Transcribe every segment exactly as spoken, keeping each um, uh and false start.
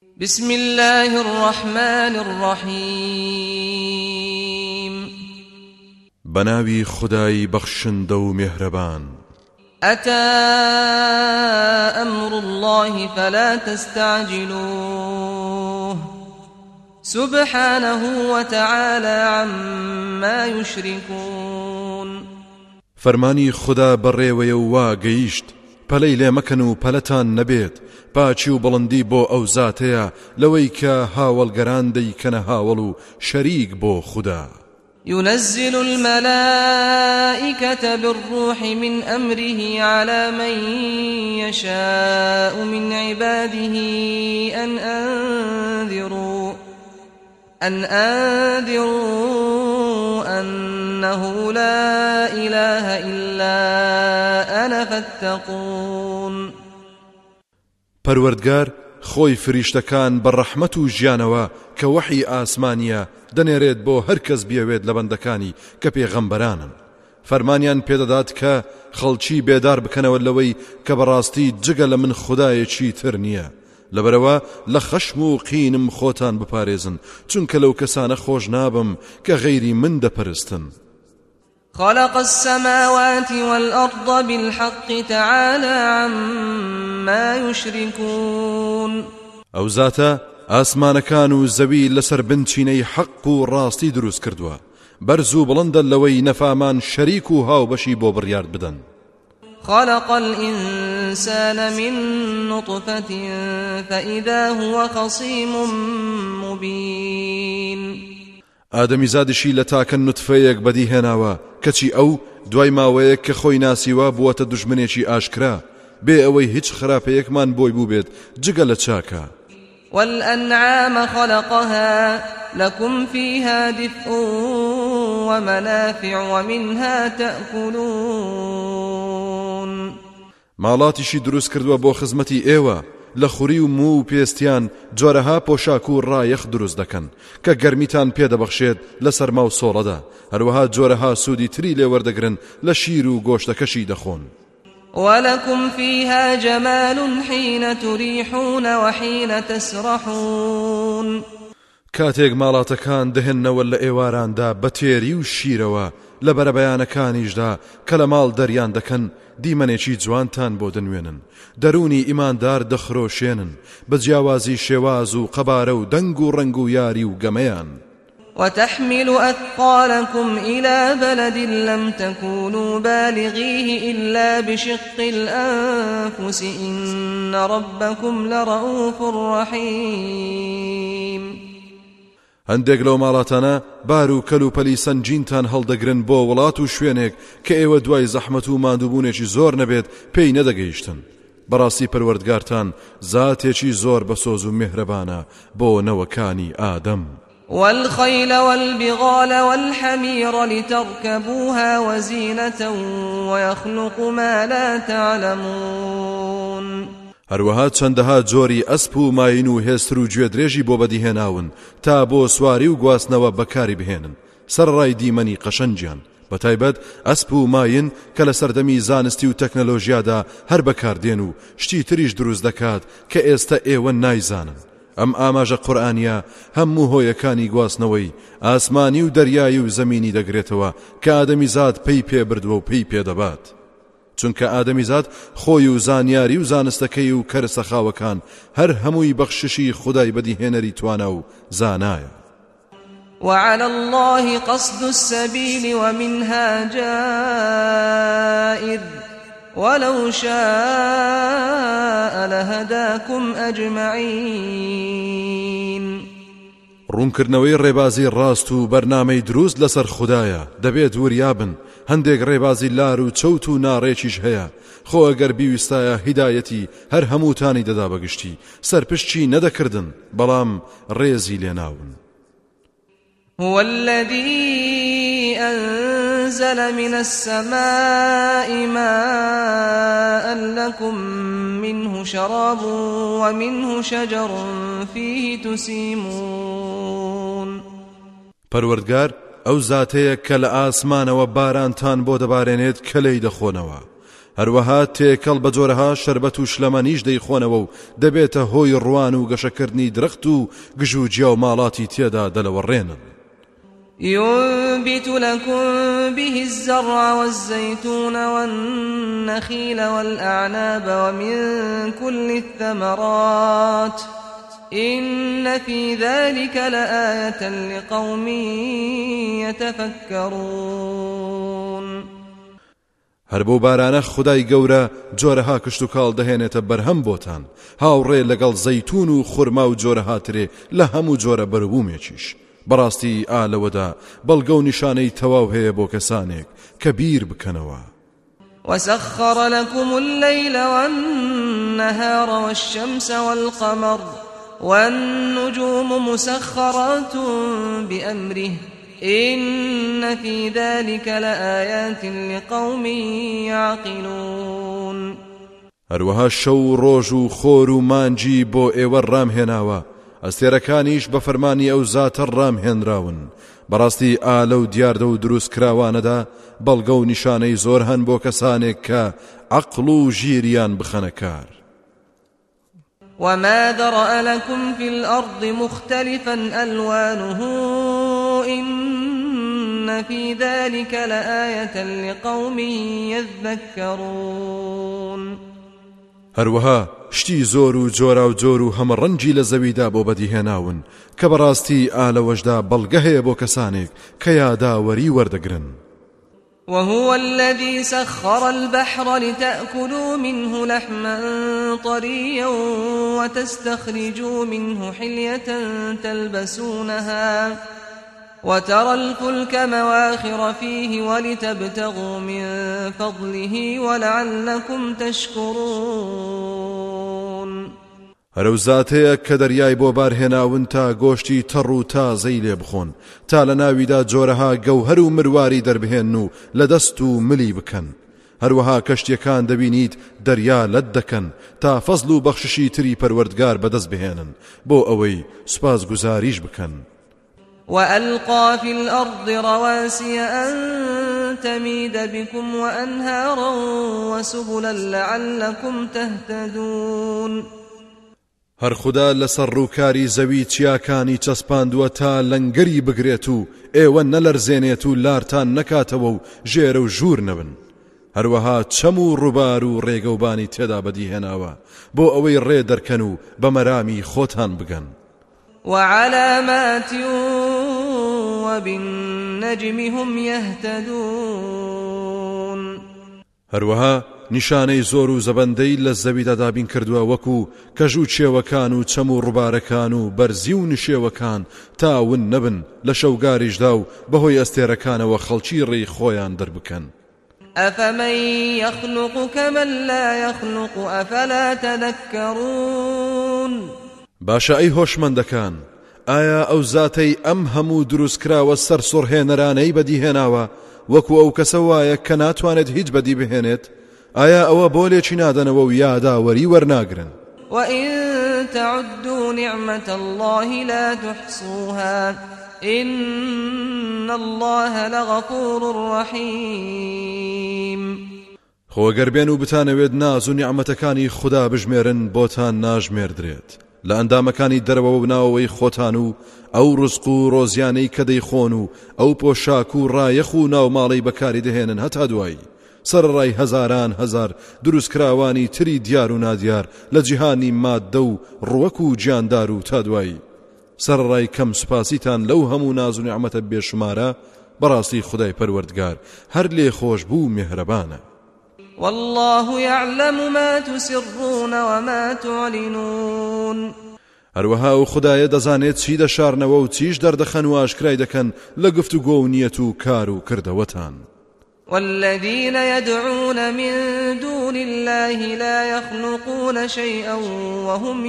بسم الله الرحمن الرحيم بناوي خداي بخشند و مهربان أتى أمر الله فلا تستعجلوه سبحانه وتعالى عما يشركون فرماني خدا بڕێوەیە و وا گەیشت پەلەی لێ مەکەن و پەلەتان نەبێت پاچی و بڵندی بۆ ئەو زاتەیە لەوەی کە هاوڵگەران دەیکەنە هاوڵ و شەریک بۆ خدا. ينزل الملائكة بالروح من أمره على من يشاء من عباده أن أنذروا أن أنذروا أنه لا إله إلا أنا فاتقون. پەروەردگار خۆی فریشتەکان بە ڕەحمەت و ژیانەوە کە وەحی ئاسمانیە دەنێرێت بۆ هەر کەس بیەوێت لە بەندەکانی کە پێغەمبەرانن. فەرمانیان پێدەدات کە خەڵکی بێدار بکەنەوە لەوەی کە بەڕاستی جگە لە من خودایەکی تر نییە. لەبەرەوە لە خەشم و قینم خۆتان بپارێزن چونکە لەو کەسانە خۆش نابم کە غەیری من دەپەرستن. خلق السماوات والأرض بالحق تعالى عما يشركون. ئەو زاتە ئاسمانەکان و زەوی لەسەر بنچینەی حەق و ڕاستی دروست کردووە بەرز و بڵندە لەوەی نەفامان شەریک و هاوبەشی بۆ بڕیار بدەن. خلق الإنسان من نطفة فإذا هو خصيم مبين. ئادەمی زادشی لە تاکە نوتفەیەک بەدیهێناوە کەچی ئەو دوای ماوەیەک کە خۆی ناسیوە بووەتە دوژمنێکی ئاشکرا بێ ئەوەی هیچ خراپەیەکمان بۆی بوو بێت جگە لە چاکە. والأنعام خلقها لكم فيها دفء ومنافع ومنها تأكلون. ماڵاتیشی دروست کردووە بۆ خزمەتی ئێوە لە خوری و مو و پێستیان جۆرەها پۆشاک و ڕایەخ دروست دەکەن کە گەرمیتان پێدەبەخشێت لە سەرما و سۆڵەدا هەروەها جۆرەها سوودی تری لێ وەردەگرن لە شیر و گۆشتەکەشی دەخۆن. ولكم فيها جمال حين تريحون وحين تسرحون. کاتێک ماڵاتەکان دەهێننەوە لە ئێواراندا بە تێری و شیرەوە لە بەرەبەیانەکانیشدا کە لە ماڵ دەریان دەکەن دیمەنێکی جوانتان بۆ دەنوێنن دەرونی ئیماندار دەخرۆشێنن بە جیاوازی شێواز و قەبارە و دەنگ و ڕەنگ و یاری و گەمەیان. وتحمل أثقالكم إلى بلد لم تكونوا بالغيه إلا بشق الأنفس إن ربكم لرؤوف رحيم. هەندێک لەو ماڵاتانە بار و کەل و پەلی سەنجینتان هەڵدەگرن بۆ وڵات و شوێنێک کە ئێوە دوای زەحمەت و ماندووبوونێکی زۆر نەبێت پێی نەدەگەیشتن. بەڕاستی پەروەردگارتان زاتێکی زۆر بەسۆز و میهرەبانە بۆ نەوەکانی ئادەم. والخيل والبغال والحمير لتركبوها وزينة ويخلق ما لا تعلمون. هەروەها چەندەها جۆری ئەسپ و ماین و هێستر و گوێدرێژی بۆ بەدیهێناون تا بۆ سواری و گواستنەوە بەکاری بهێنن سەرڕای دیمەنی قەشەنجیان بەتایبەت ئەسپ و ماین کە لە سەردەمی زانستی و تەکنەلۆژیادا هەر بەکاردێن و شتی تریش دروست دەکات کە ئێستا ئێوە نایزانن. ئەم ئاماژە قورئانیە هەموو هۆیەکانی گواستنەوەی ئاسمانی و دەریایی و زەمینی دەگرێتەوە کە ئادەمیزاد پێی پێبردووە و پێی پێدەبات چونکە ئادەمیزاد خۆی و زانیاری و زانستەکەی و کەرسەخاوەکان هەر هەمووی بەخششی خودای بەدیهێنەری توانە و زانایە. وعلى الله قصد السبيل ومنها جائر ولو شاء لهداكم أجمعين. ڕوونکردنەوەی ڕێبازی ڕاست و بەرنامەی دروست لەسەر خودایە دەبێت وریابن هەندێک ڕێبازی لار و چەوت و ناڕێکیش هەیە خۆ ئەگەر بیویستایە هیدایەتی هەر هەمووتانی دەدا بەگشتی سەرپشتی نەدەکردن بەڵام ڕێزی لێناون. هو الذي أنزل من السماء ماء لكم منه شراب ومنه شجر فيه تسيمون. پەروەردگار ئەو زاتەیە کە لە ئاسمانەوە بارانتان بۆ دەبارێنێت کە لێی دەخۆنەوە هەروەها تێکەڵ بە جۆرەها شەربەت و شلەمەنیش دەیخۆنەوە و دەبێتە هۆی ڕوان و گەشەکردنی درەخت و گژ و جیا و ماڵاتی تێدا دەلەوەڕێنن. ينبت لكم به الزرع والزيتون والنخيل والأعناب ومن كل الثمرات إن في ذلك لآية لقوم يتفكرون. هەر بۆ بارانە خودای گەورە جۆرەها کشت و کاڵ دەهێنێتە بەرهەم بۆتان، هاوڕێ لەگەڵ زەیتون و خورما و جۆرەها ترێ لە هەموو جۆرە بەرەبوومێکیش. بەڕاستی ئالەوەدا بەڵگە و نیشانەی تەواو هەیە بۆ کەسانێک کە بیر بکەنەوە. وسخر لكم الليل والنهار والشمس والقمر والنجوم مسخرات بأمره إن في ذلك لآيات لقوم يعقلون. هەروەها شەو ڕۆژ و خۆر و مانجی بۆ ئێوە ڕامهێناوە، ئەستێرەکانیش بە فەرمانی ئەو زاتە ڕامهێنراون. بەڕاستی ئالە و دیاردە و دروست کراوانەدا بەڵگە و نیشانەی زۆر هەن بۆ کەسانێک کە عەقڵ و ژیریان بخەنە کار. وما ذرأ لكم في الأرض مختلفا ألوانه إن في ذلك لآية لقوم يذكرون. هەروەها شتی زۆر و جۆرا و جۆر و هەمە ڕەنگی لە زەویدا بۆ بەدیهێناون کە بەڕاستی ئالەوەشدا بەڵگە هەیە بۆ کەسانێک کە یاداوەری وەردەگرن. وهو الذي سخر البحر لتأكلوا منه لحما طريا وتستخرجوا منه حلية تلبسونها وترى الفلك مواخر فيه ولتبتغوا من فضله ولعلكم تشكرون. هەرو زاتەیە کە دەریای بۆ بارهێناون تا گۆشتی تەڕ و تازەی لێ بخۆن، تا لە ناویدا جۆرەها گەوهەر و مرواری دەربهێن و لە دەست و ملی بکەن. هەروەها کەشتیەکان دەبینیت دەریا لەت دەکەن تا فەزل و بەخششی تری پەروەردگار بەدەست بهێنن بۆ ئەوەی سوپاس گوزاریش بکەن. وألقى في الأرض رواسي أن تميد بكم وأنهارا وسبلا لعلكم تهتدون. هەر خوددا لەسەر ڕووکاری زەوی چیاکانی چەسپاندووە تا لەنگەری بگرێت و ئێوە نەلەرزێنێت و لارتان نەکاتەوە و ژێرە و ژوور نەبن. هەروەها چەم و ڕووبار و ڕێگەوبانی تێدا بەدیهێناوە بۆ ئەوەی ڕێ دەرکەن و بە مەرامی خۆتان بگەن. وعلامات وبالنجم هم يهتدون. هەروەها نیشانەی زۆر و زەبەندەی لە زەویدا دابین کردووە وەکو کەژ و چێوەکان و چەم و ڕووبارەکان و بەرزی و نشێوەکان تاون نەبن لە شەوگاریشدا و بەهۆی ئەستێرەکانەوە خەڵکی ڕێی خۆیان دەربکەن. أفمن يخلق كمن لا يخلق أفلا تذكرون. باشە ئەی هۆشمەندەکان، ئایا ئەو زاتەی ئەم هەموو دروستکراوە سەر سوڕهێنەرانەی بەدیهێناوە وەکو ئەو کەسە وایە کە ناتوانێت هیچ بەدی بهێنێت؟ ئایا ئەوە بۆ لێکی نادەنەوە و یاداوەری وەرناگرن؟ وإن تعدوا نعمة الله لا تحصوها إن الله لغفور رحيم. خۆگەر بێن و بتانەوێت ناز و نیعمەتەکانی خوددا بژمێرن بۆتان ناژمێردرێت لە ئەندامەکانی دەرەوە و ناوەوەی خۆتان و ئەو ڕزق و ڕۆزیانەی کە دەیخۆن و ئەو پۆشاک و ڕایەخ و ناوماڵەی بەکاری دەهێنن هەتا دوایی سەرڕای هەزاران هەزار دروستکراوانی تری دیار و نادیار لە جیهانی ماددە و ڕوەک و گیاندار و تا دوایی سەرڕای کەم سوپاسیتان لەو هەموو ناز و نیعمەتە بێشمارە بەڕاستی خودای پەروەردگار هەر لێ خۆش بوو میهرەبانە. والله يعلم ما تسرون وما تعلنون. هەروەها و خودایە دەزانێت چی دەشارنەوە و چیش دەردەخەن و ئاشکرای دەکەن لە گفتوگۆ و نیەت و کار و کردەوەتان. والذين يدعون من دون الله لا يخلقون شيئا وهم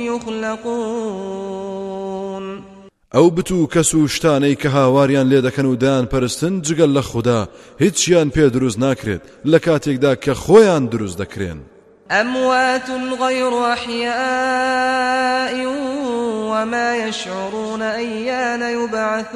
يخلقون. ئەو بتو کەس و شتانەی کە هاواریان لێ دەکەن و دایان پەرستن جگەل لە خوددا هیچیان پێ دروست ناکرێت لە کاتێکدا کە خۆیان دروست دەکرێن. أموات غير أحياء وما يشعرون أيان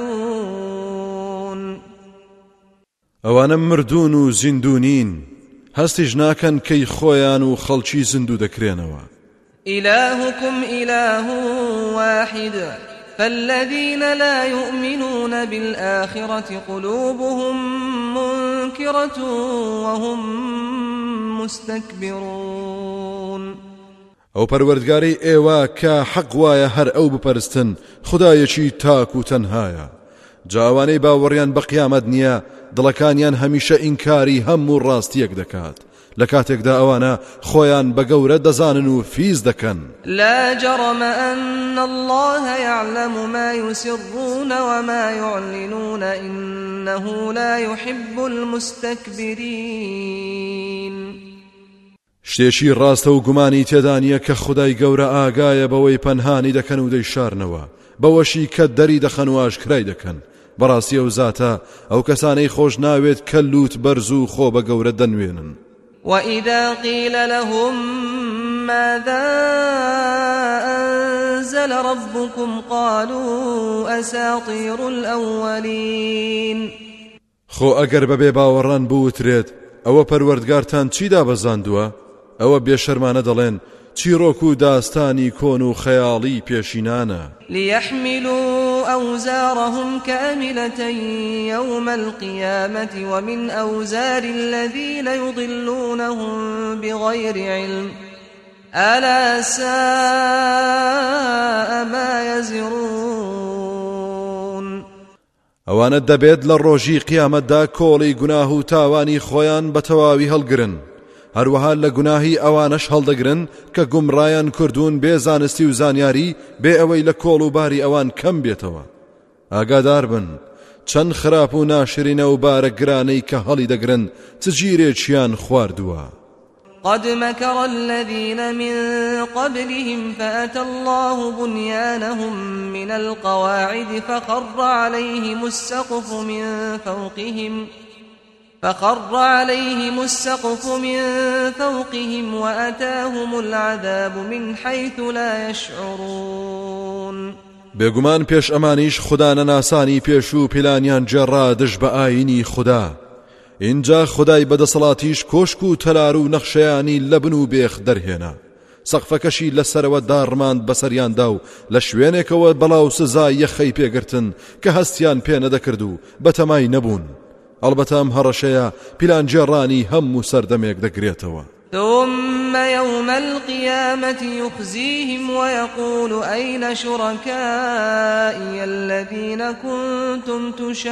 يبعثون. ئەوانە مردوون و زیندوونین هەستیش ناکەن کەی خۆیان و خەڵکی زیندوو دەکرێنەوە. إلهكم إله واحد فالذين لا يؤمنون بالآخرة قلوبهم منكرة وهم مستكبرون. ئەو پەروەردگاری ئێوە کە حەق وایە هەر ئەو بپەرستن خودایەکی تاک و تەنهایە. جاوانەی باوەڕیان بە قیامەت نییە دڵەکانیان هەمیشە ئینکاری هەموو ڕاستیەک دەکات لە کاتێکدا ئەوانە خۆیان بە گەورە دەزانن و فیز دەکەن. لا جرم أن الله يعلم ما يسرون وما يعلنون إنه لا يحب المستكبرين. شتێکی ڕاستە و گومانی تێدانیە کە خودای گەورە ئاگایە بەوەی پەنهانی دەکەن و دەیشارنەوە بەوەشی کە دەری دەخەن و ئاشکرای دەکەن. بەڕاستی ئەو زاتە ئەو کەسانەی خۆش ناوێت کە لوت بەرز و خۆ بە گەورە دەنوێنن. وإذا قيل لهم ماذا أنزل ربكم قالوا أساطير الأولين. خۆ ئەگەر بەبێ باوەڕان بوترێت ئەوە پەروەردگارتان چیدا بەزاندووە؟ ئەوە بێشەرمانە دەڵێن چیرۆک و داستانی کۆن و خەیاڵی پێشینانە. ليحملوا أوزارهم كاملة يوم القيامة ومن أوزار الذين يضلونهم بغير علم ألا ساء ما يزرون. ئەوانە دەبێت لە ڕۆژی قیامەتدا کۆڵی گوناه و تاوانی خۆیان بە تەواوی هەڵگرن هەروەها لە گوناهی ئەوانەش هەڵدەگرن کە گومڕایان کردوون بێ زانستی و زانیاری بێ ئەوەی لە کۆڵ و باری ئەوان کەم بێتەوە. ئاگادار بن چەند خراپ و ناشرینە و بارە گرانەی کە هەڵی دەگرن چ گیرێکیان خواردووە. قد مكر الذين من قبلهم فأتى الله بنيانهم من القواعد فخر عليهم السقف من فوقهم فخر عليهم السقف من فوقهم وأتاهم العذاب من حيث لا يشعرون. بێگومان پێش ئەمانیش خوددا نەناسانی پێش و پیلانیان جێڕا دژ بە ئاینی خوددا. اینجا خدای بەدەسەڵاتیش کۆشک و تەلار و نەخشەیانی لە بن و بێخ دەرهێنا. سەقفەکەشی لەسەرەوە داڕماند بەسەریاندا و لە شوێنێکەوە بەڵاو سزای یەخەی پێگرتن کە هەستیان پێ نەدەکرد و بەتەمای نەبوون. ئەلبەتە ئەم هەڕەشەیە پیلانجێڕانی هەموو سەردەمێک دەگرێتەوە. ثم يوم القيامة يخزيهم ويقول أين شركائي الذين كنتم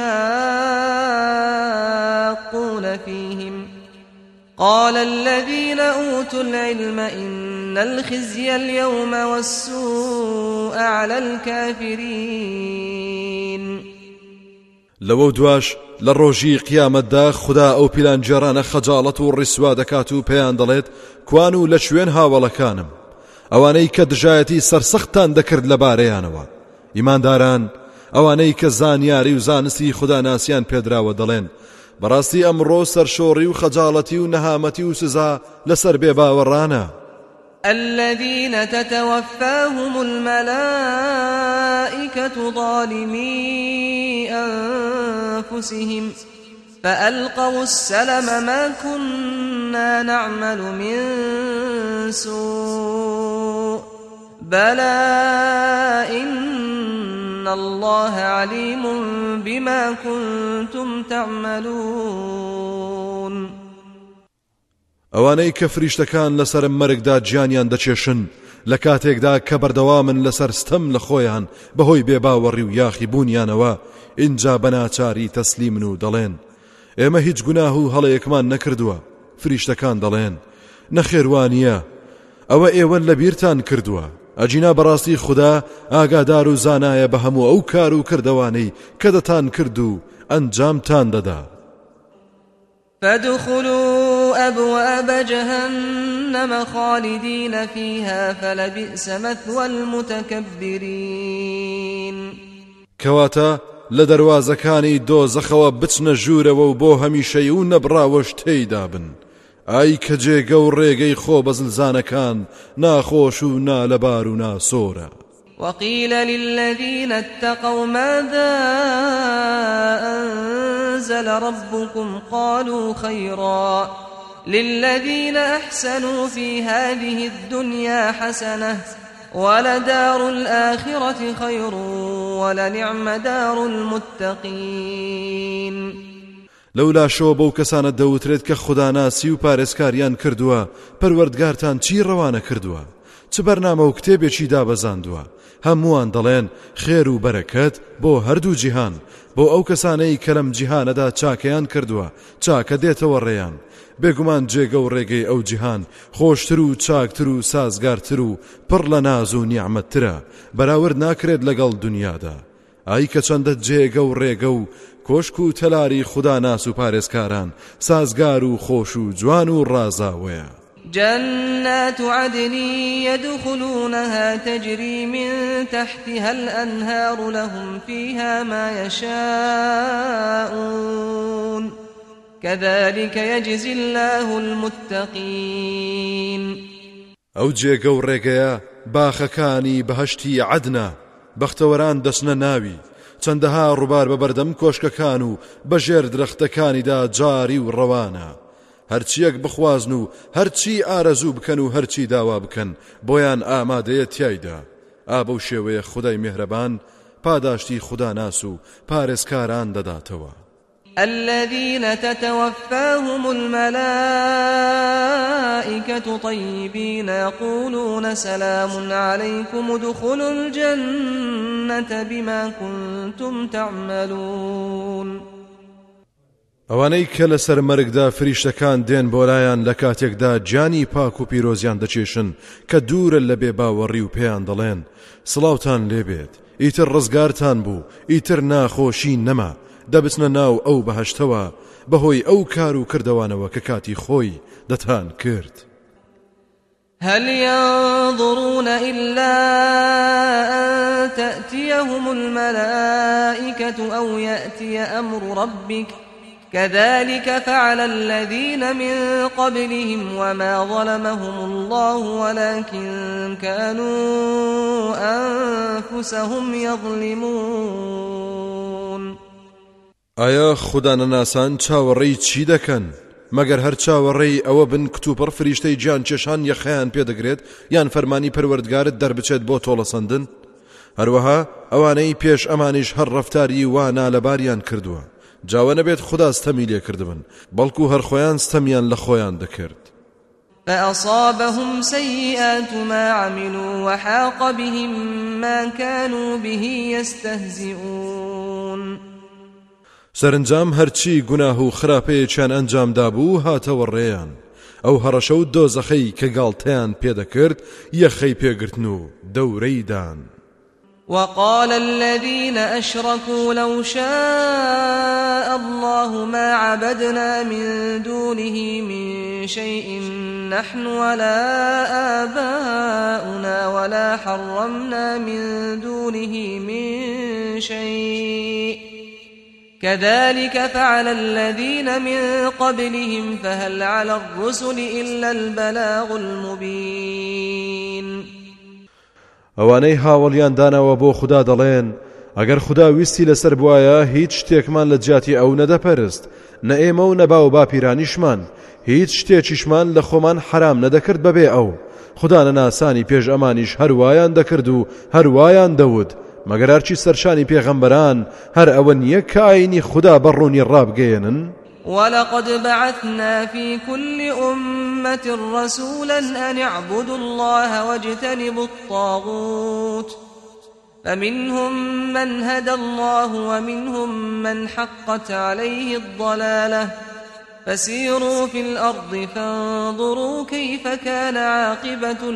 تشاقون فيهم قال الذين أوتوا العلم إن الخزي اليوم والسوء على الكافرين. لەوە دواش لە ڕۆژی قیامەتدا خوددا ئەو پیلانجێڕانە خەجاڵەت و ڕیسوا دەکات و پێیان دەڵێت کوان و لە شوێن هاوڵەکانم ئەوانەی کە دژایەتی سەرسەختان دەکرد لەبارەیانەوە. ئیمانداران ئەوانەی کە زانیاری و زانستی خوددا ناسیان پێدراوە دەڵێن بەڕاستی ئەمڕۆ سەرشۆڕی و خەجاڵەتی و نەهامەتی و سزا لەسەر بێباوەڕانە. الذين تتوفاهم الملائكة ظالمي أنفسهم فألقوا السلم ما كنا نعمل من سوء بلى إن الله عليم بما كنتم تعملون. ئەوانەی کە فریشتەکان لەسەر مەرگدا گیانیان دەچێشن لە کاتێکدا کە بەردەوامن لەسەر ستەم لە خۆیان بەهۆی بێباوەڕی و یاخی بوونیانەوە اینجا بەناچاری تەسلیمن و دەڵێن ئێمە هیچ گوناه و هەڵەیەکمان نەکردووە. فریشتەکان دەڵێن نەخێوانیە ئەوە ئێوە لەبیرتان کردووە. ئەجینا بەڕاستی خوددا ئاگادار و زانایە بە هەموو ئەو کار و کردەوانەی کە دەتان کرد و ئەنجامتان دەدا. فادخلوا أبواب جهنم خالدين فيها فلبئس مثوى المتكبرين. كواتا لدروازەکانی دۆزەخەوە بچنە ژوورەوە و بۆ هەمیشەی و نەبراوەش تێیدا بن. ئای کە جێگە و ڕێگەی خۆ بەزلزانەکان ناخۆش و نالەبار و ناسۆرە. وقيل للذين اتقوا ماذا أنزل ربكم قالوا خيرا للذين أحسنوا في هذه الدنيا حسنة ولدار الآخرة خير ولنعم دار المتقين. لولا شو بو کەسانە دەوترێت کە خوداناسی و پارێزکاریان کردووە پەروەردگارتان چی ڕەوانە کردووە چ بەرنامە و کتێبێکی دابەزاندووە هەمووان دەڵێن خێر و بەرەکەت بۆ هەردوو جیهان بۆ ئەو کەسانەی کە لەم جیهانەدا چاکەیان کردووە چاکە دێتەوە ڕێیان بێگومان جێگە و ڕێگەی ئەو جیهان خۆشتر و چاکتر و سازگارتر و پڕ لە ناز و نیعمەتترە بەراورد ناکرێت لەگەڵ دنیادا ئای کە چەندە جێگە و ڕێگە و کۆشک و تەلاری خوداناس و پارێزکاران سازگار و خۆش و جوان و ڕازاوەیە. جنات عدن يدخلونها تجري من تحتها الأنهار لهم فيها ما يشاءون كذلك يجزي الله المتقين. ئەو جێگە و ڕێگەیە باخەکانی بەهەشتی عەدنە بەختەوەران دەچنە ناوی چەندەها ڕووبار بە بەردەم کۆشکەکان و بەژێر درەختەکانیدا جاری و ڕەوانە هەرچیەک بخوازن و هەرچی ئارەزوو بکەن و هەرچی داوا بکەن بۆیان ئامادەیە تیایدا ئابە و شێوەیە خودای میهرەبان پاداشتی خوداناس و پارێزکاران دەداتەوە. الذين تتوفاهم الملائكة طيبين يقولون سلام عليكم ادخلوا الجنة بما كنتم تعملون. ئەوانەی کە لەسەر مەرگدا فریشتەکان دێن بۆلایان لە کاتێکدا جانی پاک و پیرۆزیان دەچێشن کە دوورە لە بێباوەڕی و پێیان دەڵێن سڵاوتان لێبێت ئیتر ڕزگارتان بوو ئیتر ناخۆشی نەما دەبچنە ناو ئەو بەهەشتەوە بەهۆی ئەو کار و کردوانەوە کە کاتی خۆی دەتان کرد. هل ينظرون إلا أن تأتيهم الملائكة أو يأتي أمر ربك كذلك فعل الذين من قبلهم وما ظلمهم الله ولكن كانوا أنفسهم يظلمون. ئایا خودانەناسان چاوەڕێی چی دەکەن مەگەر هەر چاوەڕێی ئەوە بن کتوپڕ فریشتەی گیان چێشان یەخەیان پێدەگرێت یان فەرمانی پەروەردگارت دەربچێت بۆ تۆڵەسەندن هەروەها ئەوانەی پێش ئەمانیش هەر ڕەفتاری وا نالەباریان کردووە جاوە نەبێت خوددا ستەمی لێ کردبن بەڵکو هەر خۆیان ستەمیان لە خۆیان دەکرد. فأصابهم سيئات ما عملوا وحاق بهم ما كانوا به يستهزئون. سەرنجام هەرچی گوناه و خراپەیەکیان ئەنجامدا بوو هاتەوە ڕێیان ئەو هەڕەشە و دۆزەخەی کە گاڵتەیان پێدەکرد یەخەی پێگرتن و دەورەیدان. وقال الذين أشركوا لو شاء الله ما عبدنا من دونه من شيء نحن ولا آباؤنا ولا حرمنا من دونه من شيء كذلك فعل الذين من قبلهم فهل على الرسل إلا البلاغ المبين. ئەوانەی هاوڵیان داناوە بۆ خوددا دەڵێن ئەگەر خوددا ویستی لەسەر بوایە هیچ شتێکمان لە جیاتی ئەو نەدەپەرست نە ئێمە و نەبا و باپیرانیشمان هیچ شتێکیشمان لە خۆمان حرام نەدەکرد بەبێ ئەو خوددا نەناسانی پێش ئەمانیش هەروایان دەکرد و هەروایان دەوت مەگەر هەرچی سەرشانی پێغەمبەران هەر ئەوە نییە کە ئاینی خوددا بەڕوونی ڕابگەێنن. ولقد بعثنا في كل أمة رسولا أن اعبدوا الله واجتنبوا الطاغوت فمنهم من هدى الله ومنهم من حقت عليه الضلالة فسيروا في الأرض فانظروا كيف كان عاقبة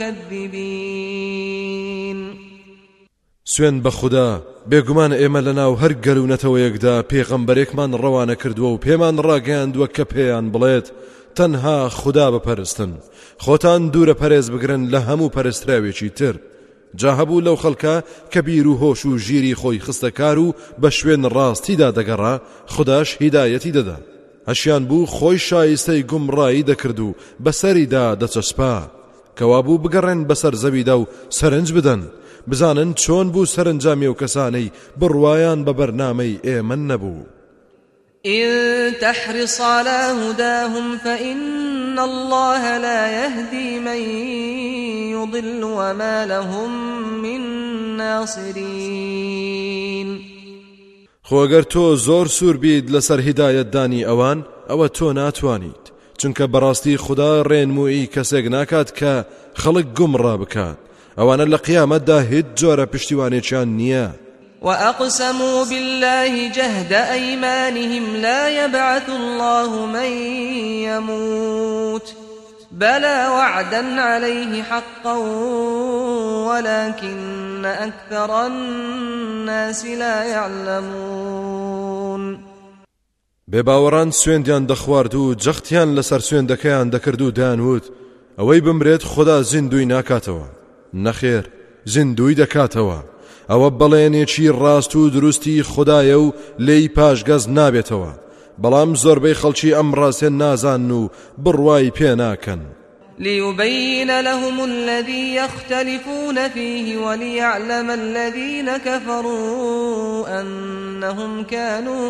المكذبين. سوێن بە خوددا بێگومان ئێمە لەناو هەر گەلوونەتەوەیەکدا پێغەمبەرێکمان ڕەوانە کردووە و پێمان ڕاگەیاندووە کە پێیان بڵێت تەنها خوددا بپەرستن خۆتان دوورە پەرێز بگرن لە هەموو پەرستراوێکی تر جا هەبوو لەو خەڵکە کە بیر و هۆش و ژیری خۆی خستەکار و بە شوێن ڕاستیدا دەگەڕا خودداش هیدایەتی دەدا هەشیان بوو خۆی شایستەی گومڕایی دەکرد و بەسەریدا دەچەسپا کەوا بوو بگەڕێن بەسەر زەویدا و سەرنج بدەن بزانن چۆن بوو سەرنجامی و کەسانەی بڕوایان بە بەرنامەی ئێمە نەبوو. إن تحرص على هداهم فإن الله لا يهدي من يضل وما لهم من ناصرين. خۆگەر تۆ زۆر سوور بیت لەسەر هیدایەتدانی ئەوان ئەوە تۆ ناتوانیت، چونکە بەڕاستی خوددا ڕێنمووی کەسێک ناکات کە خەڵک گومڕا بکات. ئەوانە لە قیامەتدا هیچ جۆرە پشتیوانێکیان نییە. وأقسموا بالله جهد أيمانهم لا يبعث الله من يموت بلى وعدا عليه حقا ولكن أكثر الناس لا يعلمون. بێباوەڕان سوێندیان دەخوارد و جەختیان لەسەر سوێندەکەیان دەکرد و دانوت ئەوەی بمرێت خوددا زیندوی ناکاتەوە. نەخێر، زیندوی دەکاتەوە. ئەوە بەڵێنێکی ڕاست و دروستی خوددایە و لێی پاشگەز نابێتەوە، بەڵام زۆربەی خەڵکی ئەم ڕاستێن نازان و بڕوای پێ ناکەن. ليبين لهم الذي يختلفون فيه وليعلم الذين كفروا أنهم كانوا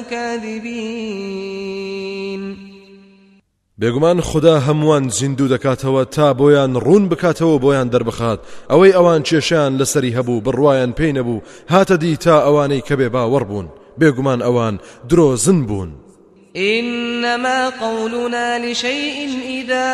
كاذبين. بێگومان خوددا هەمووان زیندوو دەکاتەوە تا بۆیان ڕوون بکاتەوە بۆیان دەربخات ئەوەی ئەوان کێشیان لەسەری هەبوو بڕوایان پێی نەبوو هاتە دی تا ئەوانەی کە بێ باوەڕ بوون. بێگومان ئەوان درۆزن بوون. إنما قولنا لشيء إذا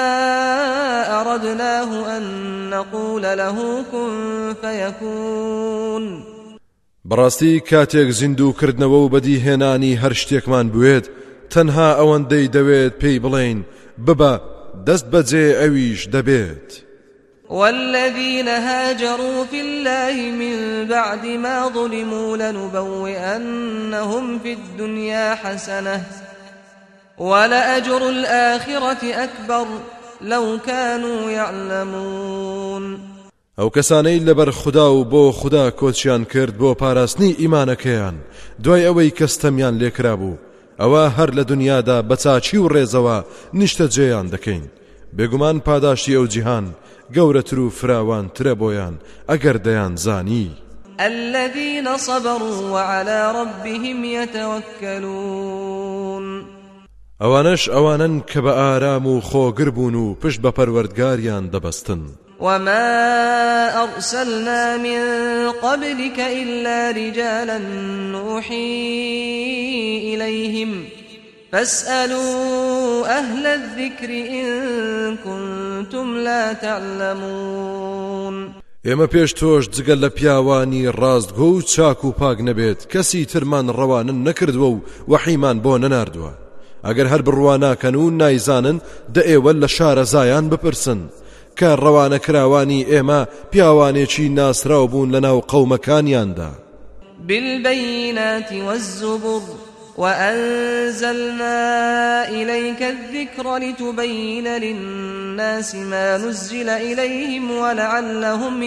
أردناه أن نقول له كن فيكون. بەڕاستی کاتێک زیندوو کردنەوە و بەدیهێنانی هەر شتێکمان بوێت تەنها ئەوەندەی دەوێت پێی بڵێین ببە دەست بەجێ ئەویش دەبێت. والذين هاجروا في الله من بعد ما ظلموا لنبوئنهم في الدنيا حسنة ولأجر الآخرة أكبر لو كانوا يعلمون. ئەو کەسانەی لەبەر خوددا و بۆ خوددا کۆچیان کرد بۆ پاراستنی ئیمانەکەیان دوای ئەوەی کەستەمیان لێکرا بوو، ئەوە هەر لە دنیادا بەچاچی و ڕێزەوە نیشتە جێیان دەکەین. بێگومان پاداشتی ئەو جیهان گەورەتر و فراوانترە بۆیان ئەگەر دەیان زانی. الذين صبروا وعلى ربهم يتوكلون. ئەوانش ئەوانن کە بە ئارام و خۆگر بوون و پشت بە پەروەردگاریان دەبەستن. وما أرسلنا من قبلك إلا رجالا نوحي إليهم فاسألوا أهل الذكر إن كنتم لا تعلمون. ئێمە پێش تۆش جگەل لە پیاوانی ڕاستگۆ و چاک و پاک نەبێت کەسی ترمان ڕەوانن نەکردووە و وەحیمان بۆ نەناردووە. ئەگەر هەر بڕواناکەن و نایزانن دە ئێوە لە شارەزایان بپرسن کە ڕەوانە کراوانی ئێمە پیاوانێکی ناسراو بوون لەناو قەومەکانیاندا. بالبينات والزبر وأنزلنا إليك الذكر لتبين للناس ما نزل إليهم ولعلهم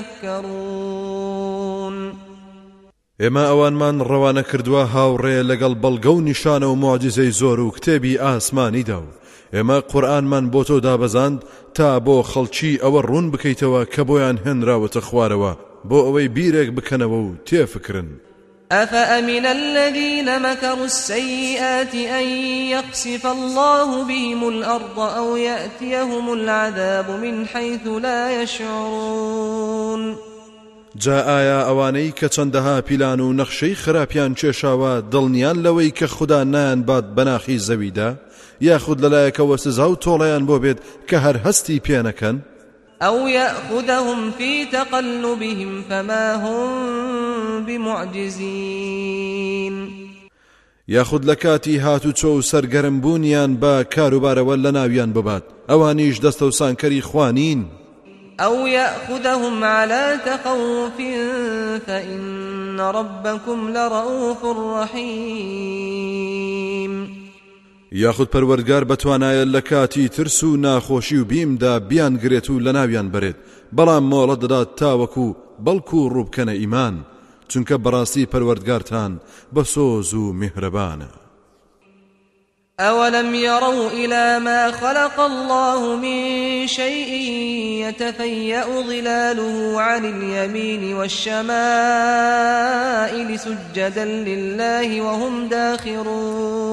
يتفكرون. ئێمە ئەوانمان ڕەوانە کردووە هاوڕێ لەگەڵ بەڵگە و نیشانە و موعجزەی زۆر و کتێبی ئاسمانیدا و ئێمە قورئانمان بۆ تۆ دابەزاند تا بۆ خەڵکی ئەوە ڕوون بکەیتەوە کە بۆیان هێنراوەتە خوارەوە بۆ ئەوەی بیرێک بکەنەوە و تێفکرن. أفأمن الذين مكروا السيئات أن يقصف الله بهم الأرض أو يأتيهم العذاب من حيث لا يشعرون. جا ئایا ئەوانەی کە چەندەها پیلان و نەخشەی خراپیان کێشاوە دڵنیان لەوەی کە خوددا نایان بات بەناخی زەویدا یاخود لەلایەکەوە سزا و تۆڵەیان بۆ بێت کە هەر هەستی پێ نەکەن؟ أو يأخذهم في تقلبهم فما هم بمعجزين. یاخود لە کاتی هاتو چۆ و سەرگەرم بوونیان بە کاروبارەوە لە ناویان ببات ئەوانیش دەستە و سانکەری خوانین. أو يأخذهم على تخوف فإن ربكم لرؤوف رحيم. یاخود پەروەردگار بەتوانایە لە کاتی ترس و ناخۆشی و بیمدا بیان گرێت و لە ناویان بڕێت بەڵام مۆڵە دەدات تاوەکو بەڵکو و ڕووبکەنە ئیمان چونکە بەڕاستی پەروەردگارتان بە سۆز و میهرەبانە. أولم يروا إلى ما خلق الله من شيء يتفيأ ظلاله عن اليمين والشمائل سجدا لله وهم داخرون.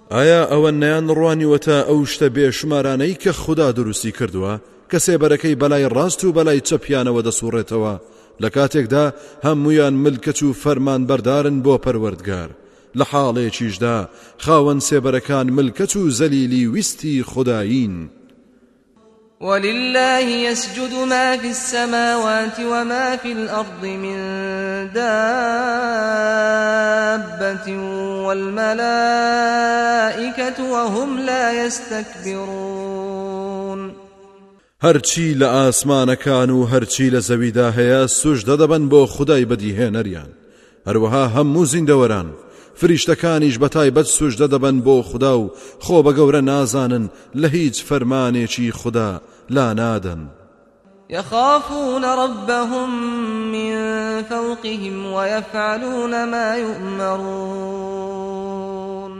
ئایا ئەوە نەیان ڕوانیوەتە ئەو شتە بێشمارانەی کە خوددا دروستی کردووە کە سێبەرەکەی بەلای ڕاست و بەلای چەپیانەوە دەسوڕێتەوە لە کاتێکدا هەمویان ملکەت و فەرمان بەردارن بۆ پەروەردگار لە حاڵێکیشدا خاوەن سێبەرەکان ملکەت و زەلیلی ویستی خوداین. ولله يسجد ما في السماوات وما في الأرض من دابة والملائكة وهم لا يستكبرون. هەرچی لە ئاسمانەکان و هەرچی لە زەویدا هەیە سوژدە دەبن بۆ خودای بەدیهێنەریان، هەروەها هەموو زیندەوەران فریشتەکانیش بەتایبەت سوژدە دەبن بۆ خوددا و خۆ بە گەورە نازانن لە هیچ فەرمانێکی خوددا لا نادن. يخافون ربهم من فوقهم ويفعلون ما يؤمرون.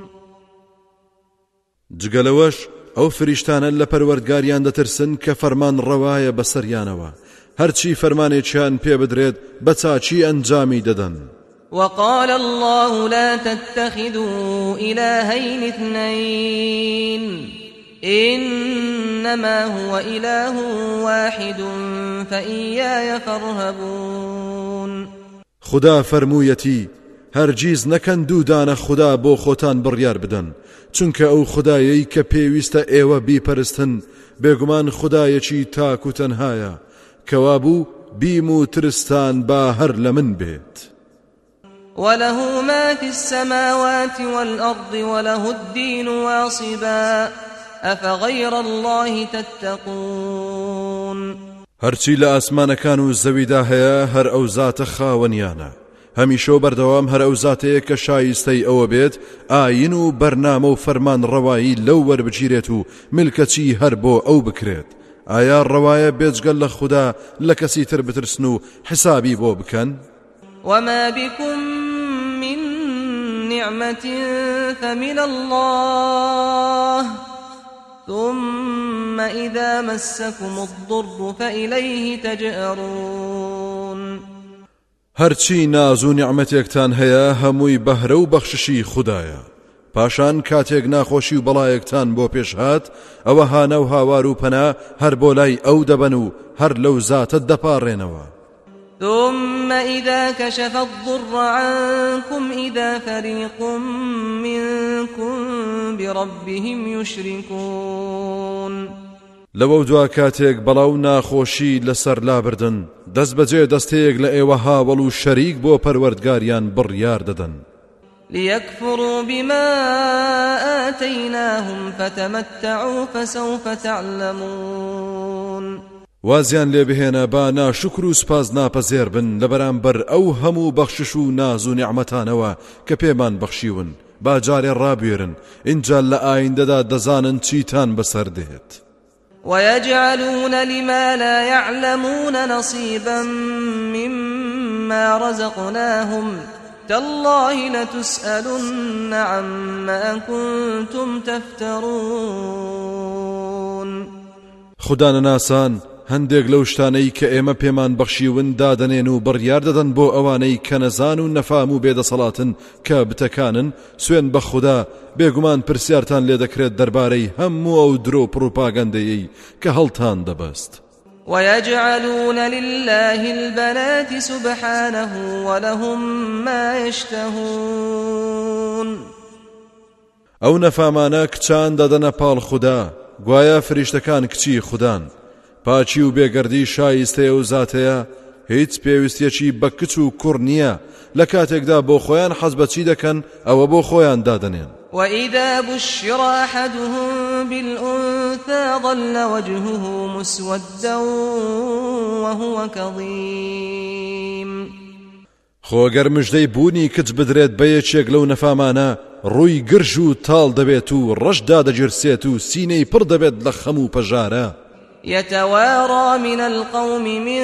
جگەلەوەش ئەو فریشتانە لە پەروەردگاریان دەترسن کە فەرمان ڕەوایە بەسەریانەوە، هەرچی فەرمانێکیان پێ بدرێت بە چاچی ئەنجامی دەدەن. وقال الله لا تتخذوا إلهين اثنين إنما هو إله واحد فإياي فارهبون. خدا فرموویەتی هەرگیز نەکەن دوودانە خدا بۆ خۆتان بڕیار بدەن، چونکە ئەو خدایەی کە پێویستە ئێوە بیپەرستن بێگومان خدایەکی تاک و تەنهایە کەوا بوو بیم و ترستان با هەر لە من بێت. وله ما في السماوات والأرض وله الدين واصبا أفغير الله تتقون. هەرچی لە ئاسمانەکان و زەویدا هەیە هەر ئەو زاتە خاوەنیانە، هەمیشە بەردەوام هەر ئەو زاتەیە کە شایستەی ئەوە بێت ئاین و بەرنامە و فەرمان ڕەوایی لەو وەربگیرێت و ملکەچی هەر بۆ ئەو بکرێت. ئایا ڕەوایە بێجگەل لە خوددا لە کەسی تر بترسن و حسابی بۆ بکەن؟ وما بكم من نعمة فمن الله ثم إذا مسكم الضر فإليه تجأرون. هەرچی ناز و نیعمەتێکتان هەیە هەمووی بەهرە و بەخششی خوددایە، پاشان کاتێک ناخۆشی و بەڵایەکتان بۆ پێشهات ئەوە هانە و هاوار و پەنا هەر بۆ لای ئەو دەبەن و هەر لەو زاتە دەپاڕێنەوە. ثم إذا كشف الضر عنكم إذا فريق منكم بربهم يشركون. لەوە دوا کاتێک بەڵاو ناخۆشی لەسەر لابردن دەست بەجێ دەستەیەک لە ئێوە هاوڵ و شەریک بۆ پەروەردگاریان بڕیار دەدەن. ليكفروا بما آتيناهم فتمتعوا فسوف تعلمون. وازیان لێ بهێنە با ناشکر و سپاس ناپەزێر بن لە بەرامبەر ئەو هەموو بەخشش و ناز و نیعمەتانەوە کە پێمان بەخشیون، با جارێ ڕابێرن ئینجا لە ئایندەدا دەزانن چیتان بەسەر دێت. ويجعلون لما لا يعلمون نصيبا مما رزقناهم تالله لتسألن عما كنتم تفترون. خدا ناسان هەندێک لەو شتانەی کە ئێمە پێمان بەخشیون دادەنێن و بڕیار دەدەن بۆ ئەوانەی کە نەزان و نەفام و بێدەسەڵاتن کە بتەکانن. سوێن بە خوددا بێگومان پرسیارتان لێ دەکرێت دەربارەی هەموو ئەو درۆ پروپاگەندەیەی کە هەڵتان دەبەست. ويجعلون لله البنات سبحانه ولهم ما يشتهون. ئەو نەفامانە کچان دەدەنە پاڵ خوددا، گوایە فریشتەکان کچی خوددان. پاچی و بێگەردی شایستەیە و زاتەیە، هیچ پێویستیەکی بە کچ و کوڕ نییە. لە کاتێکدا بۆ خۆیان حەز بەچی دەکەن ئەوە بۆ خۆیان دادەنێن. وإذا بشر أحدهم بالأنثى ظل وجهه مسودا وهو كظيم. خۆگەر مژدەی بوونی کچ بدرێت بە یەکێک لەو نەفامانە ڕووی گرژ و تاڵ دەبێت و ڕەشدا دەجرسێت و سینەی پڕ دەبێت لە خەم و پەژارە. يتوارى من القوم من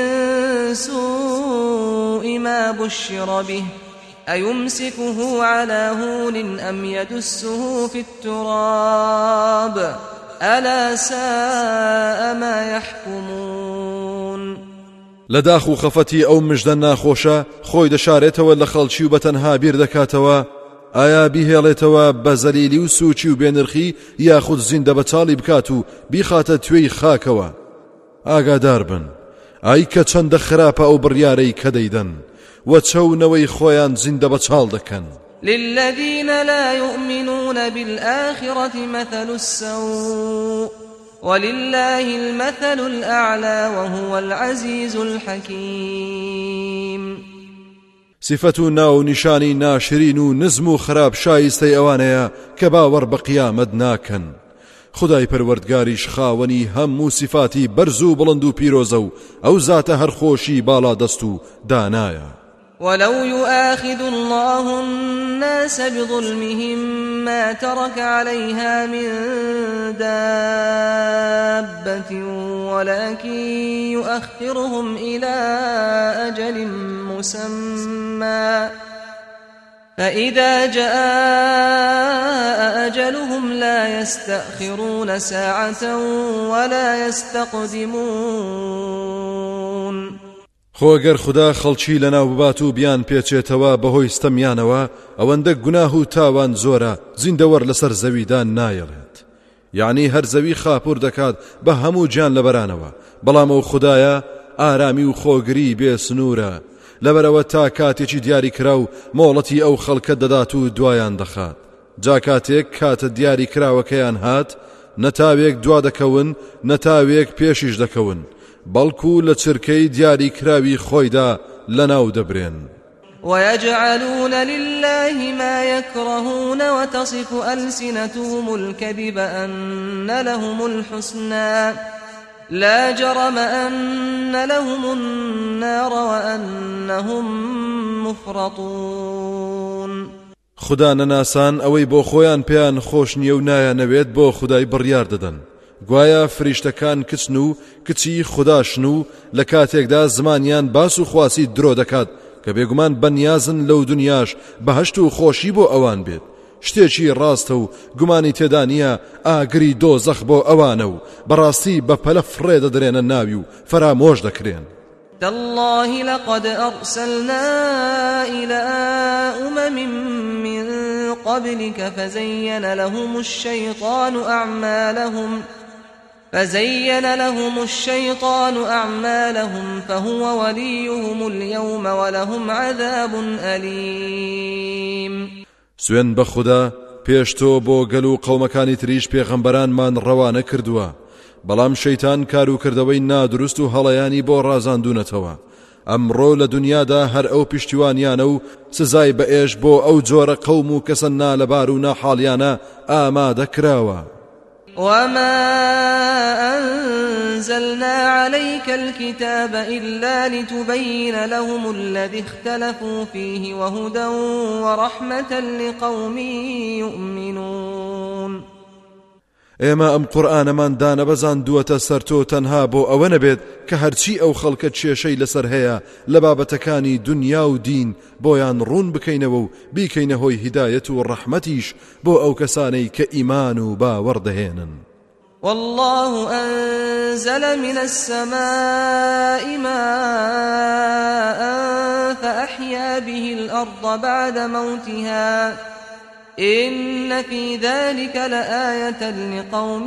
سوء ما بشر به أيمسكه على هون أم يدسه في التراب ألا ساء ما يحكمون. لەداخ و خەفەتی ئەو مژدە ناخۆشە خۆی دەشارێتەوە لە خەڵکی و بەتەنها بیر دەکاتەوە ئایا بیهێڵێتەوە بە زەلیلی و سوچی و بێنرخی یاخود زیندە بەچاڵی بکات و بیخاتە توێی خاکەوە؟ ئاگادار بن، ئای کە چەندە خراپە ئەو بڕیارەی کە دەیدەن و چەونەوەی خۆیان زیندە بەچاڵ دەکەن. للذين لا يؤمنون بالآخرة مثل السوء ولله المثل الأعلى وهو العزيز الحكيم. صفة ناو نشانی ناشرین و نزم و خراب شایستەی ئەوانەیە کە باوەڕ بە قیامەت ناکەن. خدای پەروەردگاریش خاوەنی هەموو صفاتی بەرز و بڵند و پیرۆزە و ئەو زاتە هەرخۆشی باڵا دەست و دانایە. ولو يؤاخذ الله الناس بظلمهم ما ترك عليها من دابة ولكن يؤخرهم إلى أجل مسمى فإذا جاء أجلهم لا يستأخرون ساعة ولا يستقدمون. خۆگەر خدا خەڵکی لەناو ببات و بیان پێچێتەوە بەهۆی ستەمیانەوە ئەوەندە گوناه و تاوان زۆرە زیندەوەر لەسەر زەویدا نایەڵێت. یعنی هەر زەوی خاپور دەکات بە هەموو گیان لەبەرانەوە، بەڵام ئەو خدایە ئارامی و خۆگری بێ سنوورە، لەبەرەوە تا کاتێکی دیاری کرا و مۆڵەتی ئەو خەڵکە دەدات و دوایان دەخات. جا کاتێک کاتە دیاری کراوەکەیان هات نەتاوێک دوا دەکەون نەتاوێک پێشیش دەکەون، بەڵکو لە چرکەی دیاری کراوی خۆیدا لەناو دەبرێن. ويجعلون لله ما يكرهون وتصف ألسنتهم الكذب أن لهم الحسنى لا جرم أن لهم النار وأنهم مفرطون. خدا نەناسان ئەوەی بۆ خۆیان پێیان خۆش نییە و نایانەوێت بۆ خدای بڕیار دەدەن. گوایە فریشتەکان کچن و کچی خوداشن و لە کاتێکدا زمانیان باس و خواسی درۆ دەکات کە بێگومان بەنیازن لەو دنیاش بەهەشت و خۆشی بۆ ئەوان بێت. شتێکی ڕاستە و گومانی تێدا نییە ئاگری دۆزەخ بۆ ئەوانە و بەڕاستی بە پەلە فڕێ دەدرێنە ناوی و فەرامۆش دەکرێن. تالله لقد أرسلنا إلى أمم من قبلك فزين لهم الشيطان أعمالهم فزين لهم الشيطان أعمالهم فهو وليهم اليوم ولهم عذاب أليم. سوێن بە خوددا پێشتۆ بۆ گەل و قەومەکانی تریش پێغەمبەرانمان ڕەوانە کردووە، بەڵام شەیتان کار و کردەوەی نادروست و هەڵەیانی بۆ ڕازاندونەتەوە. ئەمڕۆ لە دنیادا هەر ئەو پشتیوانیانە و سزای بەئێش بۆ ئەو جۆرە قەوم و کەسە نالەبار و ناحاڵیانە ئامادە کراوە. وما أنزلنا عليك الكتاب إلا لتبين لهم الذي اختلفوا فيه وهدى ورحمة لقوم يؤمنون. ئێمە ئەم قورئانەمان دانەبەزاندووەتە سەر تۆ تەنها بۆ ئەوە نەبێت کە هەرچی ئەو خەڵکە کێشەی لەسەر هەیە لە بابەتەکانی دنیا و دین بۆیان ڕوون بکەینەوە و بیکەینە هۆی هیدایەت و ڕەحمەتیش بۆ ئەو کەسانەی کە ئیمان و باوەڕ دەهێنن. والله أنزل من السماء ماء فأحيا به الأرض بعد موتها إن في ذلك لآية لقوم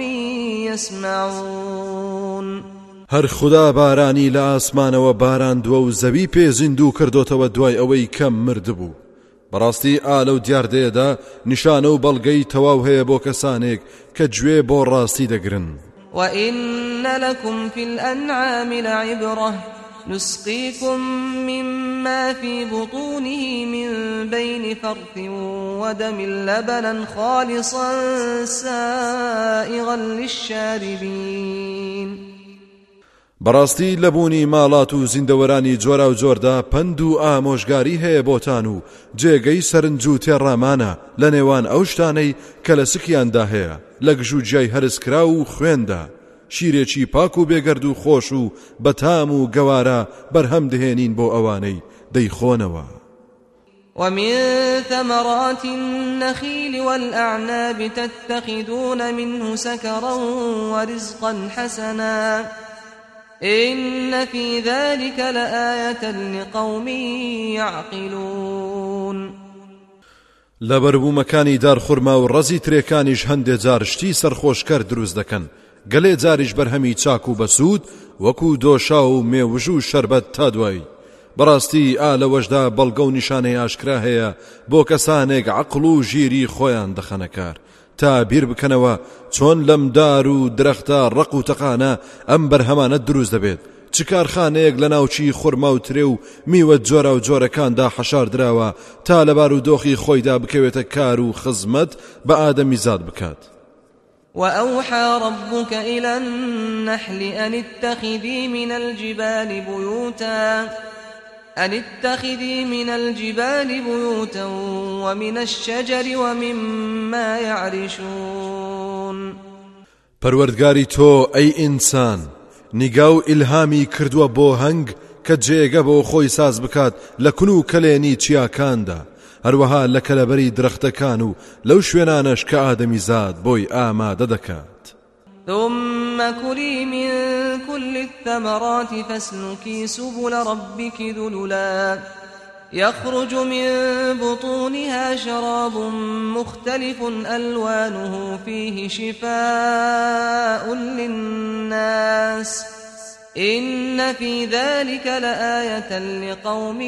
يسمعون. هەر خدا بارانی لە ئاسمانەوە باراندووە و زەوی پێ زیندوو کردوتەوە دوای ئەوەی کەم مردبوو. بەڕاستی ئالە و دیاردەیەدا نیشانە و بەڵگەی تەواو هەیە بۆ کەسانێک کە گوێ بۆ ڕاستی دەگرن. وإن لكم في الأنعام لعبرة نسقيكم مما في بطونه من بين فرث ودم لبنا خالصا سائغا للشاربين. بەڕاستی لەبوونی ماڵات و زیندەوەرانی جۆرا و جۆردا پند و ئامۆژگاری هەیە بۆتان و جێگەی سەرنج و تێڕامانە لە نێوان ئەو شتانەی کە لە سکیاندا هەیە لە گژوجیای هەرسکرا و خوێندا، شیرێکی پاک و بێگەرد و خۆش و بەتام و گەوارە بەرهەم دەهێنین بۆ ئەوانەی دەیخۆنەوە. ومن ثمرات النخيل والأعناب تتخذون منه سكرا ورزقا حسنا إن في ذلك لآية لقوم يعقلون. لەبەربوومەکانی دارخورما و ڕەزی ترێکانیش هەندێک جار شتی سەرخۆشکەر دروست دەکەن، گەلێ جاریش بەرهەمی چاک و بەسوود وەکو دۆشا و مێوژ و شەربەت تا دوایی. بەڕاستی ئا لەوەشدا بەڵگە و نیشانەی ئاشکرا هەیە بۆ کەسانێک عەقڵ و ژیری خۆیان دەخەنە کار، تا بیر بکەنەوە چۆن لەم دار و درەختە ڕق و تەقانە ئەم بەرهەمانە دروست دەبێت، چ کارخانەیەک لە ناوچی خورما و ترێ و میوە جۆرە و جۆرەکاندا حەشار دراوە تا لەبار و دۆخی خۆیدا بکەوێتە کار و خزمەت بە ئادەمیزاد بکات. وأوحى ربك إلى النحل أن اتخذي من الجبال بيوتا أن اتخذي من الجبال بيوتا ومن الشجر ومما يعرشون. پەروەردگاری تۆ ئەی ئینسان نیگا و ئیلهامی کردووە بۆ هەنگ کە جێگە بۆ خۆی ساز بکات لە کون و کەلێنی چیاکاندا، هەروەها لە کەلەبەری درەختەکان و لەو شوێنانەش کە ئادەمیزاد بۆی ئامادە دەکات. ثم كلي من كل الثمرات فاسلكي سبل ربك ذللا يخرج من بطونها شراب مختلف ألوانه فيه شفاء للناس إن في ذلك لآية لقوم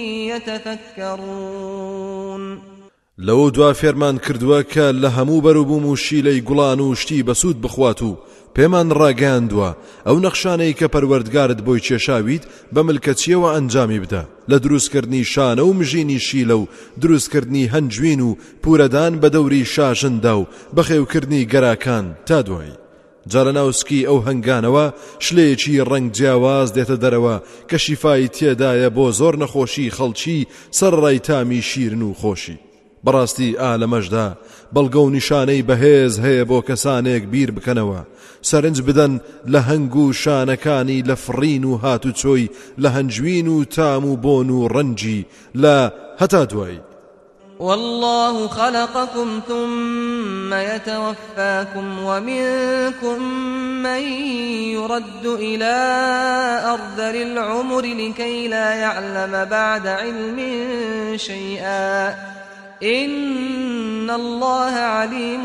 يتفكرون. لەوە دوا فێرمان کردووە کە لە هەموو بەروبووم و شیلەی گوڵان و شتی بەسوود بخوات و پێمان ڕاگەاندووە ئەو نەخشانەی کە پەروەردگارت بۆی کێشاویت بە ملکەچیەوە ئەنجامی بدە لە دروستکردنی شانە و مژینی شیلە و دروستکردنی هەنجوین و پورەدان بە دەوری شاژندا و بەخێوکردنی گەراکان تا دوایی. جارە ناوسکی ئەو هەنگانەوە شلەیەکی ڕەنگ جیاواز دێتە دەرەوە کە شیفای تێدایە بۆ زۆر نەخۆشی خەڵکی سەرڕای تامی شیرن و خۆشی. بەڕاستی ئا لەمەشدا بەڵگە و نیشانەی بەهێز هەیە بۆ کەسانێک بیر بکەنەوە، سەرنج بدەن لە هەنگ و شانەکانی لە فڕین و هاتوچۆی لە هەنجوین و تام و بۆن و ڕەنجی لە هەتا دوایی. والله خلقكم ثم يتوفاكم ومنكم من يرد إلى أرذل العمر لكي لا يعلم بعد علم شيئا إن الله عليم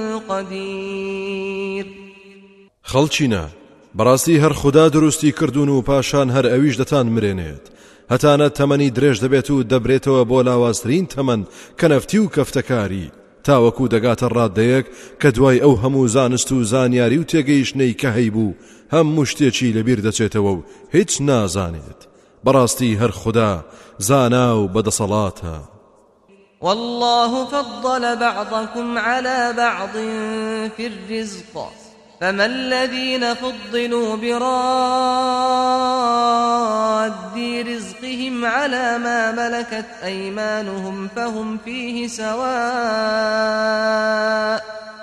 قدير. خەڵچینە بەڕاستی هەر خوددا دروستی کردوون و پاشان هەر ئەویش دەتان مرێنێت، هەتانە تەمەنی درێژ دەبێت و دەبرێتەوە بۆ لاوازترین تەمەن کە نەفتی و کەفتەکاری، تاوەکو دەگاتە ڕاددەیەک کە دوای ئەو هەموو زانست و زانیاری و تێگەیشتنەی کە هەیبوو هەموو شتێکی لەبیر دەچێتەوە و هیچ نازانێت. بەڕاستی هەر خوددا زانا و بەدەسەڵاتە. والله فضل بعضكم على بعض في الرزق فما الذين فضلوا براد رزقهم على ما ملكت أيمانهم فهم فيه سواء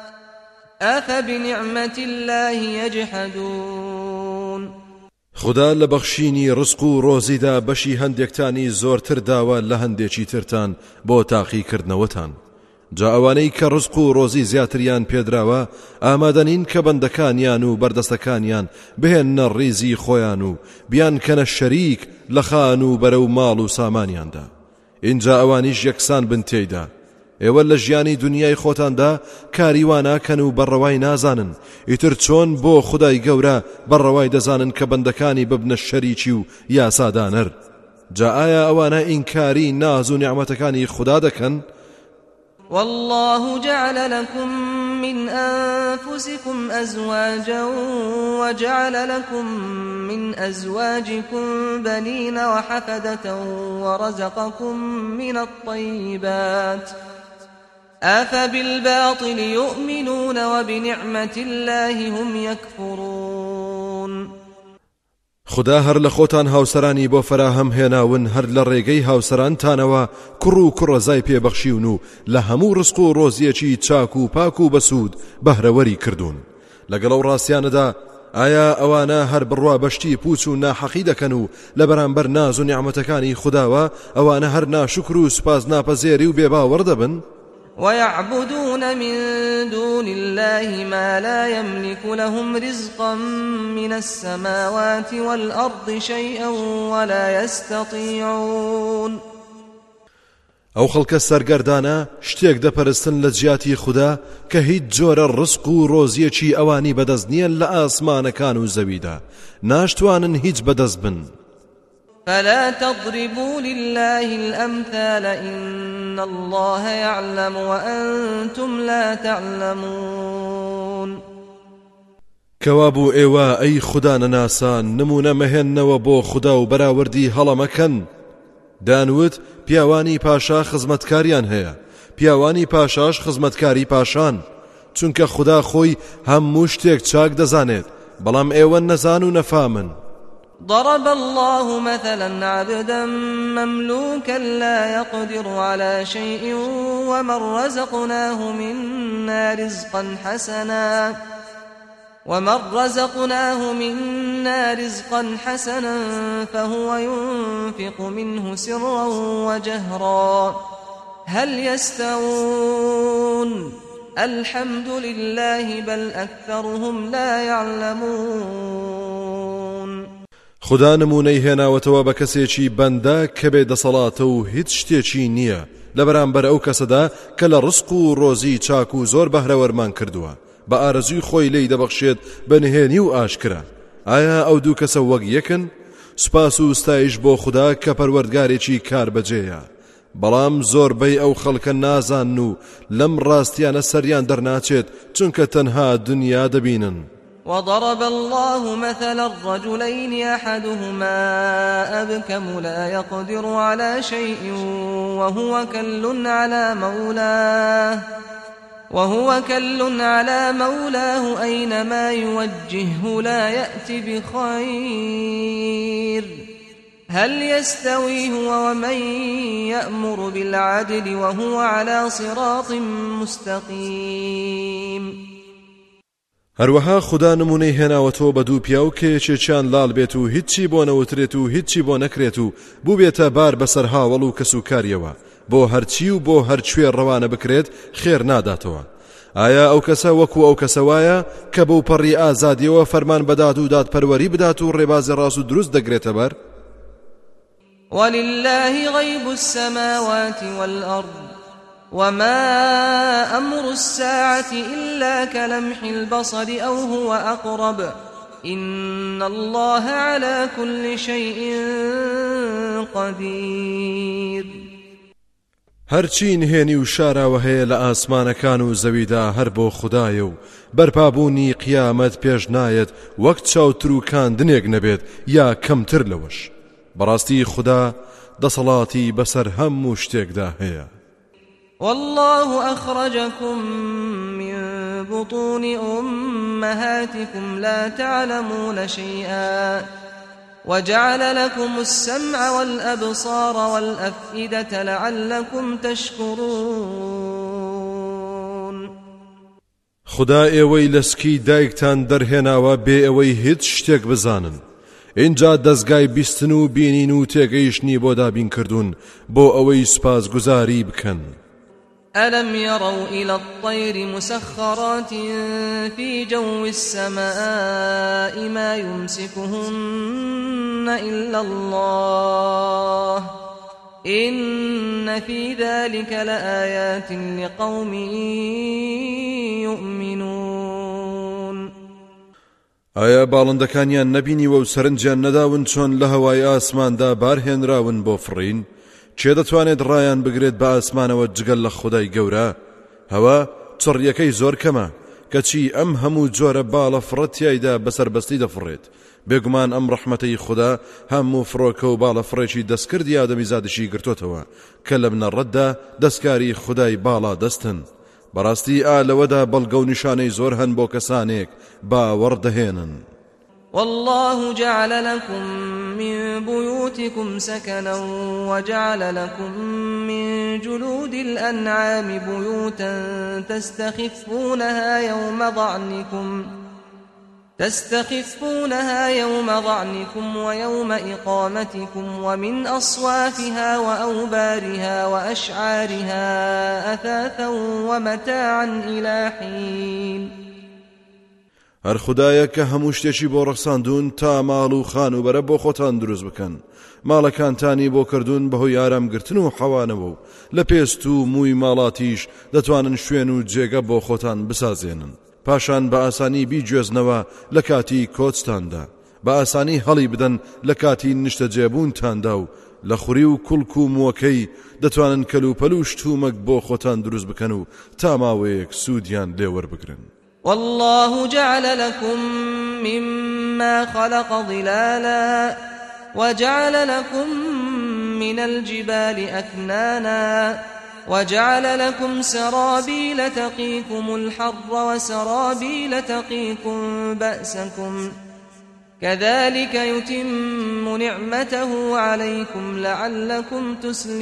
أفبنعمة الله يجحدون. خدا لە بەخشینی ڕزق و ڕۆزیدا بەشی هەندێکتانی زۆرتر داوە لە هەندێکی ترتان بۆ تاقیکردنەوەتان. جا ئەوانەی کە ڕزق و ڕۆزی زیاتریان پێدراوە ئامادەنین کە بەندەکانیان و بەردەستەکانیان بهێنە ڕیزی خۆیان و بیان کەنە شەریک لە خان و بەرەو ماڵ و سامانیاندا. اینجا ئەوانیش یەکسان بن تێیدا. ئێوە لە ژیانی دنیای خۆتاندا کاریواناکەن و بەڕەوای نازانن، ئیتر چۆن بۆ خودای گەورە بەڕەوای دەزانن کە بەندەکانی ببنە شەریکی و یاسادانەر. جا ئایا ئەوانە ئینکاری ناز و نیعمەتەکانی خوددا دەکەن؟ والله جعل لكم من أنفسكم أزواجا وجعل لكم من أزواجكم بنين وحفدة ورزقكم من الطيبات أفبالباطل يؤمنون وبنعمة الله هم يكفرون. خدا هەر لە خۆتان هاوسەرانی بۆ فەراهەم هێناون، هەر لە ڕێگەی هاوسەرانتانەوە کوڕ و کوڕەزای پێبەخشیون و لە هەموو ڕزق و ڕۆزیەکی چاک و پاک و بەسوود بەهرەوەری کردوون. لەگەڵ ئەو ڕاستیانەدا ئایا ئەوانە هەر بڕوا بەشتی پوچ و ناحەقی دەکەن و لە بەرامبەر ناز و نیعمەتەکانی خودداوە ئەوانە هەر ناشکر و سوپاس ناپەزێری و بێباوەڕ دەبن؟ ويعبدون من دون الله ما لا يملك لهم رزقا من السماوات والأرض شيئا ولا يستطيعون. ئەو خەڵکە سەرگەردانە شتێک دەپەرستن لە جیاتی خوددا کە هیچ جۆرە ڕزق و ڕۆزیەکی ئەوانی بەدەست نییە لە ئاسمانەکان و زەویدا ناشتوانن هیچ بەدەست بن. فلا تضربوا لله الأمثال إن الله يعلم وأنتم لا تعلمون. كوابو ايوا اي خدا نناسان نمونه مهنەوە بۆ خدا و بەراوردی هەڵەمەکەن. دانوت پیاوانی پاشا خزمەتکاریان هەیە، پیاوانی پاشاش خزمەتکاری پاشان، چونکە خدا خۆی هەموو شتێک چاک دەزانێت، بەڵام ئێوە نەزان و نەفامن. ضرب الله مثلا عبدا مملوكا لا يقدر على شيء ومن رزقناه منا رزقا حسنا ومن رزقناه منا رزقا حسنا فهو ينفق منه سرا وجهرا هل يستوون الحمد لله بل أكثرهم لا يعلمون. خدا نمونەی هێناوەتەوە بە کەسێکی بەندە کە بێ دەسەڵاتە و هیچ شتێکی نییە لە بەرامبەر ئەو کەسەدا کە لە ڕزق و ڕۆزی چاک و زۆر بەهرەوەرمان کردووە بە ئارەزوی خۆی لێی دەبەخشێت بە نهێنی و ئاشکرا. ئایا ئەو دوو کەسە وەک یەکن؟ سوپاس و ستایش بۆ خدا کە پەروەردگارێکی کاربەجێیە، بەڵام زۆربەی ئەو خەڵکە نازان و لەم ڕاستیانە سەریان دەرناچێت چونکە تەنها دنیا دەبینن. وضرب الله مثلا الرجلين أحدهما أبكم لا يقدر على شيء وهو كل على مولاه وهو كل على مولاه أينما يوجهه لا يأتي بخير هل يستوي هو ومن يأمر بالعدل وهو على صراط مستقيم. هەروەها خدا نمونەی هێناوەتەوە بە دوو پیا و کێچێکیان لاڵ بێت و هیچی بۆ نەوترێت و هیچی بۆ نەکرێت و بوو بێتە بار بەسەر هاوڵ و کەسوکاریەوە بۆ هەرچی و بۆ هەرچوێ ڕەوانە بکرێت خێر ناداتەوە. ئایا ئەو کەسە وەکو ئەو کەسەوایە کە بەو پەڕی ئازادیەوە فەرمان بەدات و دادپەروەری بدات و ڕێبازی ڕاست و دروست دەگرێتە بەر؟ ولله غيب السماوات والأرض وما أمر الساعة إلا كلمح البصر أو هو أقرب إن الله على كل شيء قدير. هەرچی نهێنی و شاراوە هەیە لە ئاسمانەکان و زەویدا هەر بۆ خوددایە و بەرپابوونی قیامەت پێش نایەت وەک چاوتر و کاندنێک نەبێت یا کەمتر لەوەش. بەڕاستی خوددا دەسەڵاتی بەسەر هەموو شتێکدا هەیە. والله أخرجكم من بطون أمهاتكم لا تعلمون شيئا وجعل لكم السمع والأبصار والأفئدة لعلكم تشكرون. خدا ئێوەی لەسکی دایکتان دەرهێناوە بێ ئەوەی هیچ شتێک بزانن. اینجا دەستگای بیستن و بینین و تێگەیشتنی بۆ دابین کردوون بۆ ئەوەی سوپاسگوزاری بکەن. ألم يروا إلى الطير مسخرات في جو السماء ما يمسكهن إلا الله إن في ذلك لآيات لقوم يؤمنون. ئایا باڵندەکانیان نەبینیوە و سەرنجیان نەداون چۆن لە هەوای ئاسماندا بارهێنراون بۆ فڕین؟ چێ دەتوانێت ڕایان بگرێت بە ئاسمانەوە جگەل لە خودای گەورە؟ هەوا چڕیەکەی زۆر کەمە کەچی ئەم هەموو جۆرە باڵە فڕەتیایدا بەسەربەستی دەفڕێت. بێگومان ئەم ڕەحمەتەی خوددا هەموو فڕۆکە و باڵە فڕێکی دەستکردی ئادەمی زادشی گرتوتەوە کە لە بنەڕەتدا دەستکاری خودای باڵا دەستن. بەڕاستی ئا لەوەدا بەڵگە و نیشانەی زۆر هەن بۆ کەسانێک باوەڕ دەهێنن. والله جعل لكم من بيوتكم سكنا وجعل لكم من جلود الأنعام بيوتا تستخفونها يوم ضعنكم تستخفونها يوم ضعنكم ويوم إقامتكم ومن أصوافها وأوبارها وأشعارها أثاثا ومتاعا إلى حين. هەر خودایە کە هەموو شتێکی بۆ ڕەخساندون تا ماڵ و خانوبەرە بۆ خۆتان دروست بکەن، ماڵەکانتانی بۆ کردوون بەهۆی ئارامگرتن و حەوانەوە و لە پێست و مووی ماڵاتیش دەتوانن شوێن و جێگە بۆ خۆتان بسازێنن، پاشان بە ئاسانی بیگوێزنەوە لە کاتی کۆچتاندا، بە ئاسانی هەڵی بدەن لە کاتی نیشتە جێبوونتاندا و لە خوری و کوڵک و مووەکەی دەتوانن کەلوپەل و شتومەک بۆ خۆتان دروست بکەن و تا ماوەیەک سوودیان لێوەربگرن. والله جعل لكم مما خلق ظلالا وجعل لكم من الجبال أكنانا وجعل لكم سرابيل تقيكم الحر وسرابيل تقيكم بأسكم كذلك يتم نعمته عليكم لعلكم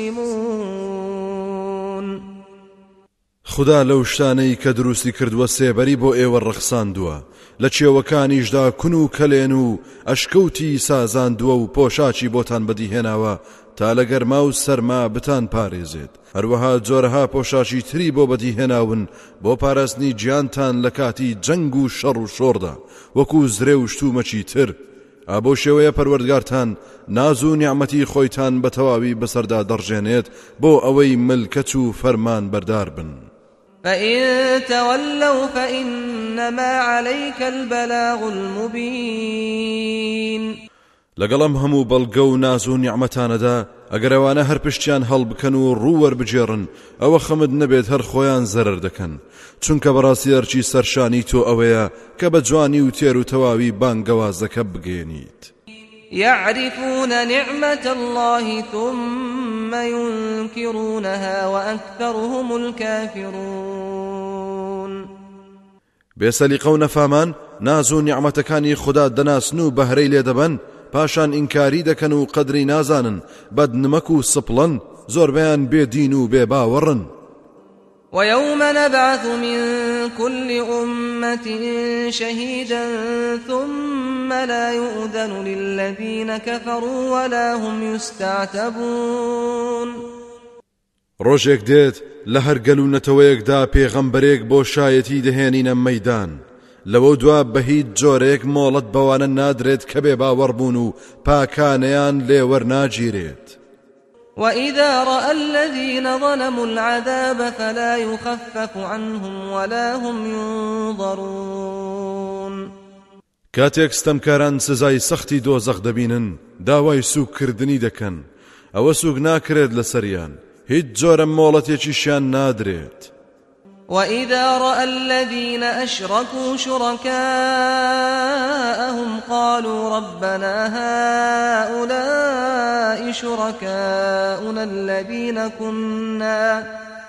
تسلمون. خدا لەو شتانەی کە دروستی کردووە سێبەری بۆ ئێوە ڕەخساندووە، لە چێوەکانیشدا کون و کەلێن و ئەشکەوتی سازاندووە و پۆشاچی بۆتان بەدیهێناوە تا لە گەرما و سەرما بتان پارێزێت. هەروەها جۆرەها پۆشاچی تری بۆ بەدیهێناون بۆ پاراستنی گیانتان لە کاتی جەنگ و شەڕ و شۆڕدا، وەکو زرێ و شتومەکی تر. ئابۆ شێوەیە پەروەردگارتان ناز و نیعمەتی خۆیتان بە تەواوی بەسەردا دەڕژێنێت بۆ ئەوەی ملکەت و فەرمان بەردار بن. فإن تولوا فإنما عليك البلاغ المبين. لەگەڵم هەموو بەڵگە و ناز و نیعمەتانەدا ئەگەر ئەوانە هەر پشتیان هەڵبکەن و ڕوووەربجێڕن ئەوە خەمت نەبێت هەر خۆیان زەرەر دەکەن، چونکە بەڕاستی هەرچی سەرشانی تۆ ئەوەیە کە بە جوانی و تێر و تەواوی بانگەوازەکە بگەێنیت. يعرفون نعمة الله ثم ينكرونها وأكثرهم الكافرون. بێسەلیقە و نەفامان ناز و نیعمەتەکانی خوددا دەناسن و بەهرەی لێ دەبەن، پاشان ئینکاری دەکەن و قەدری نازانن، بەدنمەک و سپڵن، زۆربەیان بێدین و بێباوەڕن. ويوم نبعث من كل أمة شهيدا ثم لا يؤذن للذين كفروا ولا هم يستعتبون. ڕۆژێک دێت لە هەر گەلوونەتەوەیەکدا پێغەمبەرێک بۆ شایەتی دەهێنینە مەیدان، لەوە دوا بە هیچ جۆرێک مۆڵەت بەوانە نادرێت کە بێ باوەڕبوون و پاکانەیان لێوەرناگیرێت. وإذا رأى الذين ظلموا العذاب فلا يخفف عنهم ولا هم ينظرون. کاتێک ستەمکاران سزای سەختی دۆزەخ دەبینن داوای سوکردنی دەکەن، ئەوە سوک ناکرێت لەسەریان، هیچ جۆرە مۆڵەتێکیشیان نادرێت. وإذا رأى الذين أشركوا شركاءهم قالوا ربنا هؤلاء شركاؤنا الذين كنا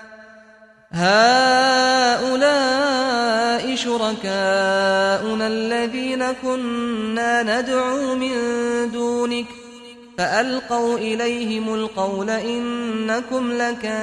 هؤلاء شركاؤنا الذين كنا ندعو من دونك فألقوا إليهم القول إنكم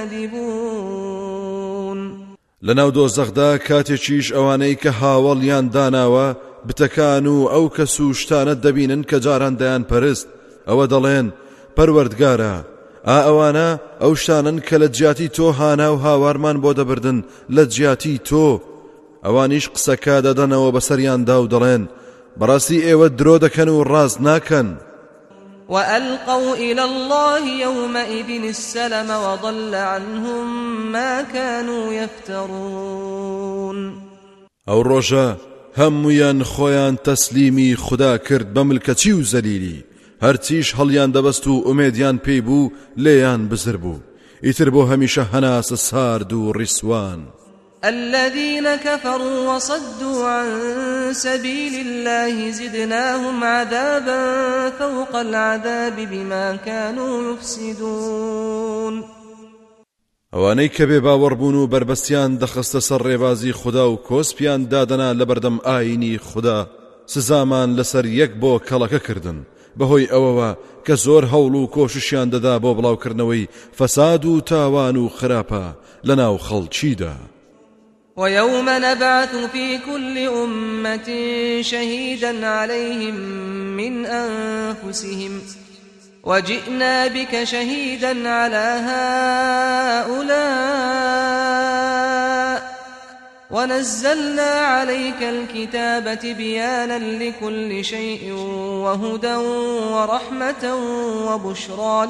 لكاذبون. لەناو دۆزەخدا کاتێکیش ئەوانەی کە هاوڵیان داناوە بتەکان و ئەو کەس و شتانە دەبینن کە جاران دەیان پەرست، ئەوە دەڵێن پەروەردگارە، ئا ئەوانە ئەو شتانن کە لە جیاتی تۆ هانا و هاوارمان بۆ دەبردن لە جیاتی تۆ. ئەوانیش قسەکە دەدەنەوە بەسەریاندا و دەڵێن بەڕاستی ئێوە درۆ دەکەن و ڕاست ناکەن. وألقوا إلى الله يومئذ السلم وضل عنهم ما كانوا يفترون. ئەو ڕۆژە هەموویان خۆیان تەسلیمی خوددا کرد بە ملکەچی و زەلیلی، هەرچیش هەڵیان دەبەست و ئومێدیان پێی بوو لێیان بزر بوو، ئیتر بۆ هەمیشە هەناسە سارد و ڕیسوان. الذين كفروا وصدوا عن سبيل الله زدناهم عذابا فوق العذاب بما كانوا يفسدون. ئەوانەی کە بێ باوەڕبوون و بربەستیان دەخستە سەر ڕێبازی خوددا و کۆسپیان دادەنا لە بەردەم ئاینی خوددا، سزامان لەسەر یەک بۆ کەڵەکە کردن بەهۆی ئەوەوە کە زۆر هەوڵ و کۆششیان دەدا بۆ بڵاوکردنەوەی فەساد و تاوان و خراپە لەناو خەڵکیدا. ويوم نبعث في كل أمة شهيدا عليهم من أنفسهم وجئنا بك شهيدا على هؤلاء ونزلنا عليك الكتاب تبيانا لكل شيء وهدى ورحمة وبشرى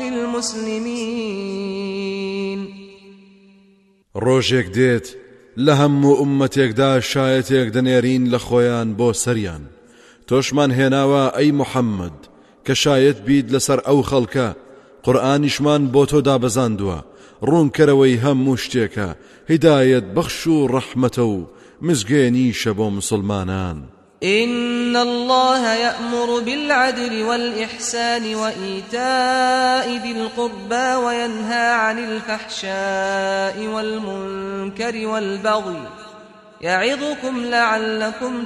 للمسلمين. ڕۆژێک دێت لە هەموو ئومەتێکدا شایەتێک دەنێرین لە خۆیان بۆ سەریان، تۆشمان هێناوە ئەی موحەممەد کە شایەت بیت لەسەر ئەو خەڵکە، قورئانیشمان بۆ تۆ دابەزاندووە، ڕوونکەرەوەی هەموو شتێکە، هیدایەت بەخش و ڕەحمەتە و مزگێنیشە بۆ مسلمانان. إن الله يأمر بالعدل والإحسان وإيتاء ذي القربى وينهى عن الفحشاء والمنكر والبغي يعظكم لعلكم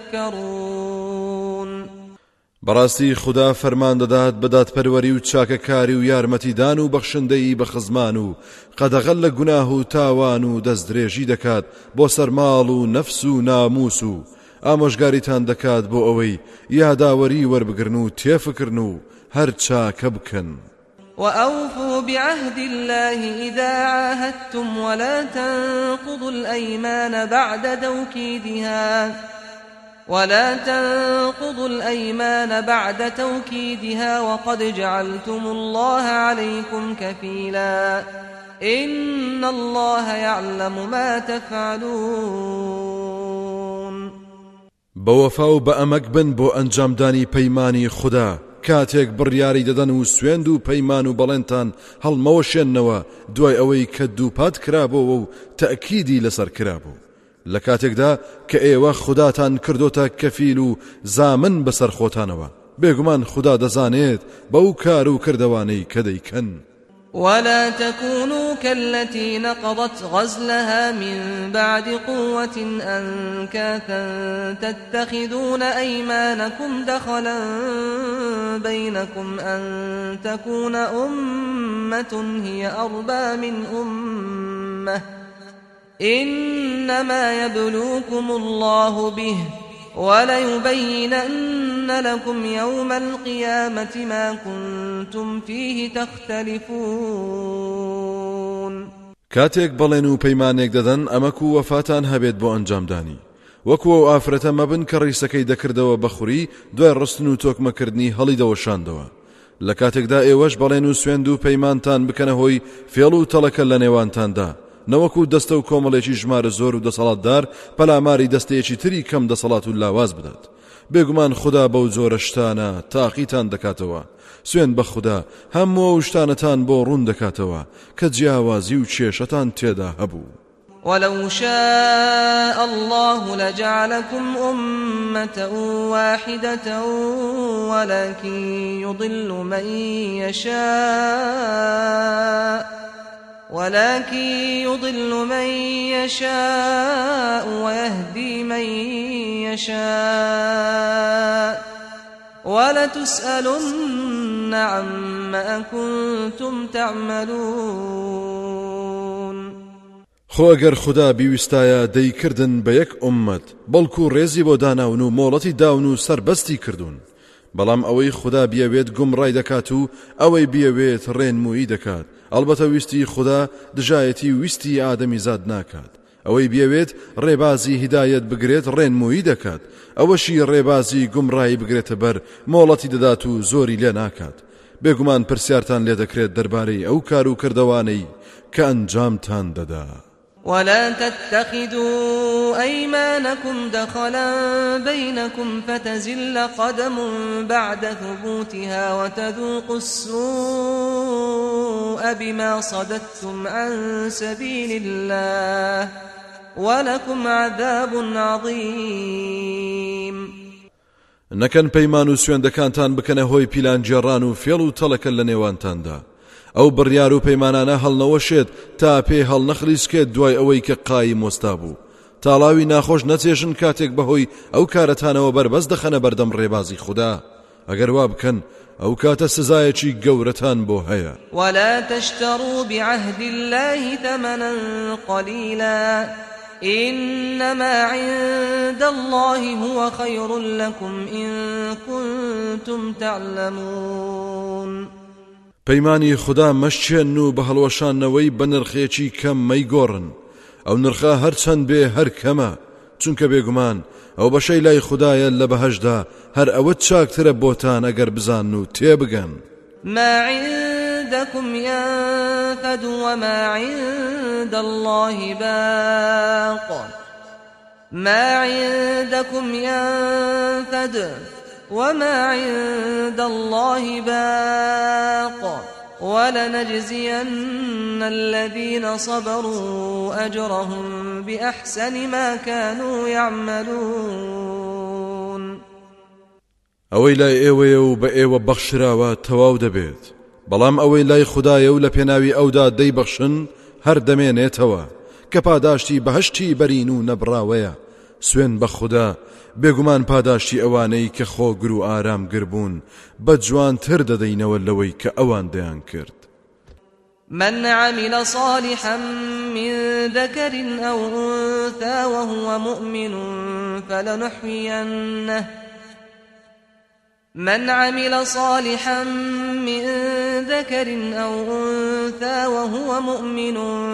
تذكرون. بەڕاستی خدا فەرمان دەدات بە دادپەروەری و چاکەکاری و یارمەتیدان و بەخشندەی بە خزمان و قەدەغەل لە گوناه و تاوان و دەستدرێژی دەکات بۆ سەرماڵ و نەفس و ناموس و ئامۆژگاریتان دەکات بۆ ئەوەی یاداوەری وەربگرن و تێفکردن و هەر چاکە بکەن. وأوفوا بعهد الله إذا عاهدتم ولا تنقضوا الأيمان بعد توكيدها ولا تنقضوا الأيمان بعد توكيدها وقد جعلتم الله عليكم كفيلا إن الله يعلم ما تفعلون. بوفا و بأمك بن بو أنجامداني پەیمانی خدا کاتێک بڕیاری دەدەن و سوێند و پەیمان و بەڵێنتان هەڵمەوەشێننەوە دوای ئەوەی کە دووپات کرابەوە و تەئکیدی لەسەر کرابوو، لە کاتێکدا کە ئێوە خوداتان کردوتە کەفیل و زامن بەسەر خۆتانەوە، بێگومان خدا دەزانێت بەو کار و کردەوانەی کە دەیکەن. ولا تكونوا كالتي نقضت غزلها من بعد قوة أنكاثا تتخذون أيمانكم دخلا بينكم أن تكون أمة هي أربى من أمة إنما يبلوكم الله به وليبينن لكم يوم القيامة ما كنتم فيه تختلفون. كاتێک بەڵێن و پەیمانێک دەدەن ئەمەک و وەفاتان هەبێت بۆ ئەنجامدانی، وەکو ئەو ئافرەتە مەبن کە ڕیسەکەی دەکردەوە بەخوری دوای ڕستن و تۆکمەکردنی هەڵی دەوەشاندەوە، لە کاتێکدا ئێوەش بەڵێن و سوێند و پەیمانتان بکەنە هۆی فێڵ و تەڵەکە لە نێوانتاندا، نەوەکو دەستە و کۆمەڵێکی ژمارە زۆر و دەسەڵاتدار پەلاماری دەستەیەکی تری کەم دەسەڵات و لاواز بدات. بێگومان خدا بەو جۆرە شتانە تاقیتان دەکاتەوە، سوێن بە خدا هەموو شتانەتان بۆ ڕوون دەکاتەوە کە جیاوازی و کێشەتان تێدا هەبوو. ولو شاء الله لجعلكم أمة واحدة ولكن يضل من يشاء ولكن يضل من يشاء ويهدي من يشاء ولتسألن عما كنتم تعملون. خۆ ئەگەر خدا بیویستایە دەیکردن بە یەک ئومەت بەڵکو ڕێزی بۆ داناون و مۆڵەتی داون و سەربەستی کردوون، بەڵام ئەوەی خدا بیەوێت گومڕای دەکات و ئەوەی بیەوێت ڕێنمویی دەکات. ئەلبەتە ویستی خدا دژایەتی ویستی ئادەمی زاد ناکات، ئەوەی بیەوێت ڕێبازی هیدایەت بگرێت ڕێنمویی دەکات، ئەوەشی ڕێبازی گومڕایی بگرێتە بەر مۆڵەتی دەدات و زۆری لێ ناکات. بێگومان پرسیارتان لێ دەکرێت دەربارەی ئەو کار و کردەوانەی کە ئەنجامتان دەدا. ولا تتخذوا أيمانكم دخلا بينكم فتزل قدم بعد ثبوتها وتذوقوا السوء بما صددتم عن سبيل الله ولكم عذاب عظيم. نەکەن پەیمان و سوێندەکانتان بکەنە هۆی پیلانجێڕان و فێڵ و تەڵەکە لە نێوانتاندا، ئەو بڕیار و پەیمانانە هەڵنەوەشێت تا پێ هەڵنەخلیسکێت دوای ئەوەی کە قایم وەستا بوو، تاڵاوی ناخۆش نەچێژن کاتێک بەهۆی ئەو کارەتانەوە بەربەست دەخەنە بەردەم ڕێبازی خوددا. ئەگەر وا بکەن ئەو کاتە سزایەکی گەورەتان بۆ هەیە. ولا تشتروا بعهد الله ثمنا قليلا إنما عند الله هو خير لكم إن كنتم تعلمون. پەیمانی خدا مەشچێن و بە هەڵوەشانەوەی بە نرخێکی کەم مەیگۆڕن، ئەو نرخە هەرچەند بێ هەر کەمە چونکە بێگومان ئەو بەشەی لای خوددایە لە بەهەشدا هەر ئەوە چاکترە بۆتان ئەگەر بزان و تێبگەن. ما عندكم ينفد وما عند الله باق ما عندكم ينفد وما عند الله باق ولنجزين الذين صبروا أجرهم بأحسن ما كانوا يعملون. ئەوەی لای ئێوەیە و بە ئێوە بەخشراوە تەواو دەبێت بەڵام ئەوەی لای خوددایە و لە پێناوی ئەودا دەیبەخشن هەر دەمێنێتەوە کە پاداشتی بەهەشتی بەرین و نەبراوەیە. سوێن بە خوددا بێگومان پاداشتی ئەوانەی کە خۆگر و ئارامگر بوون بە جوانتر دەدەینەوە لەوەی کە ئەوان دەیان کرد. من عمل صالحا من ذكر أو أنثى وهو مؤمن فلنحيينه من عمل صالحا من ذكر أو أنثى وهو مؤمن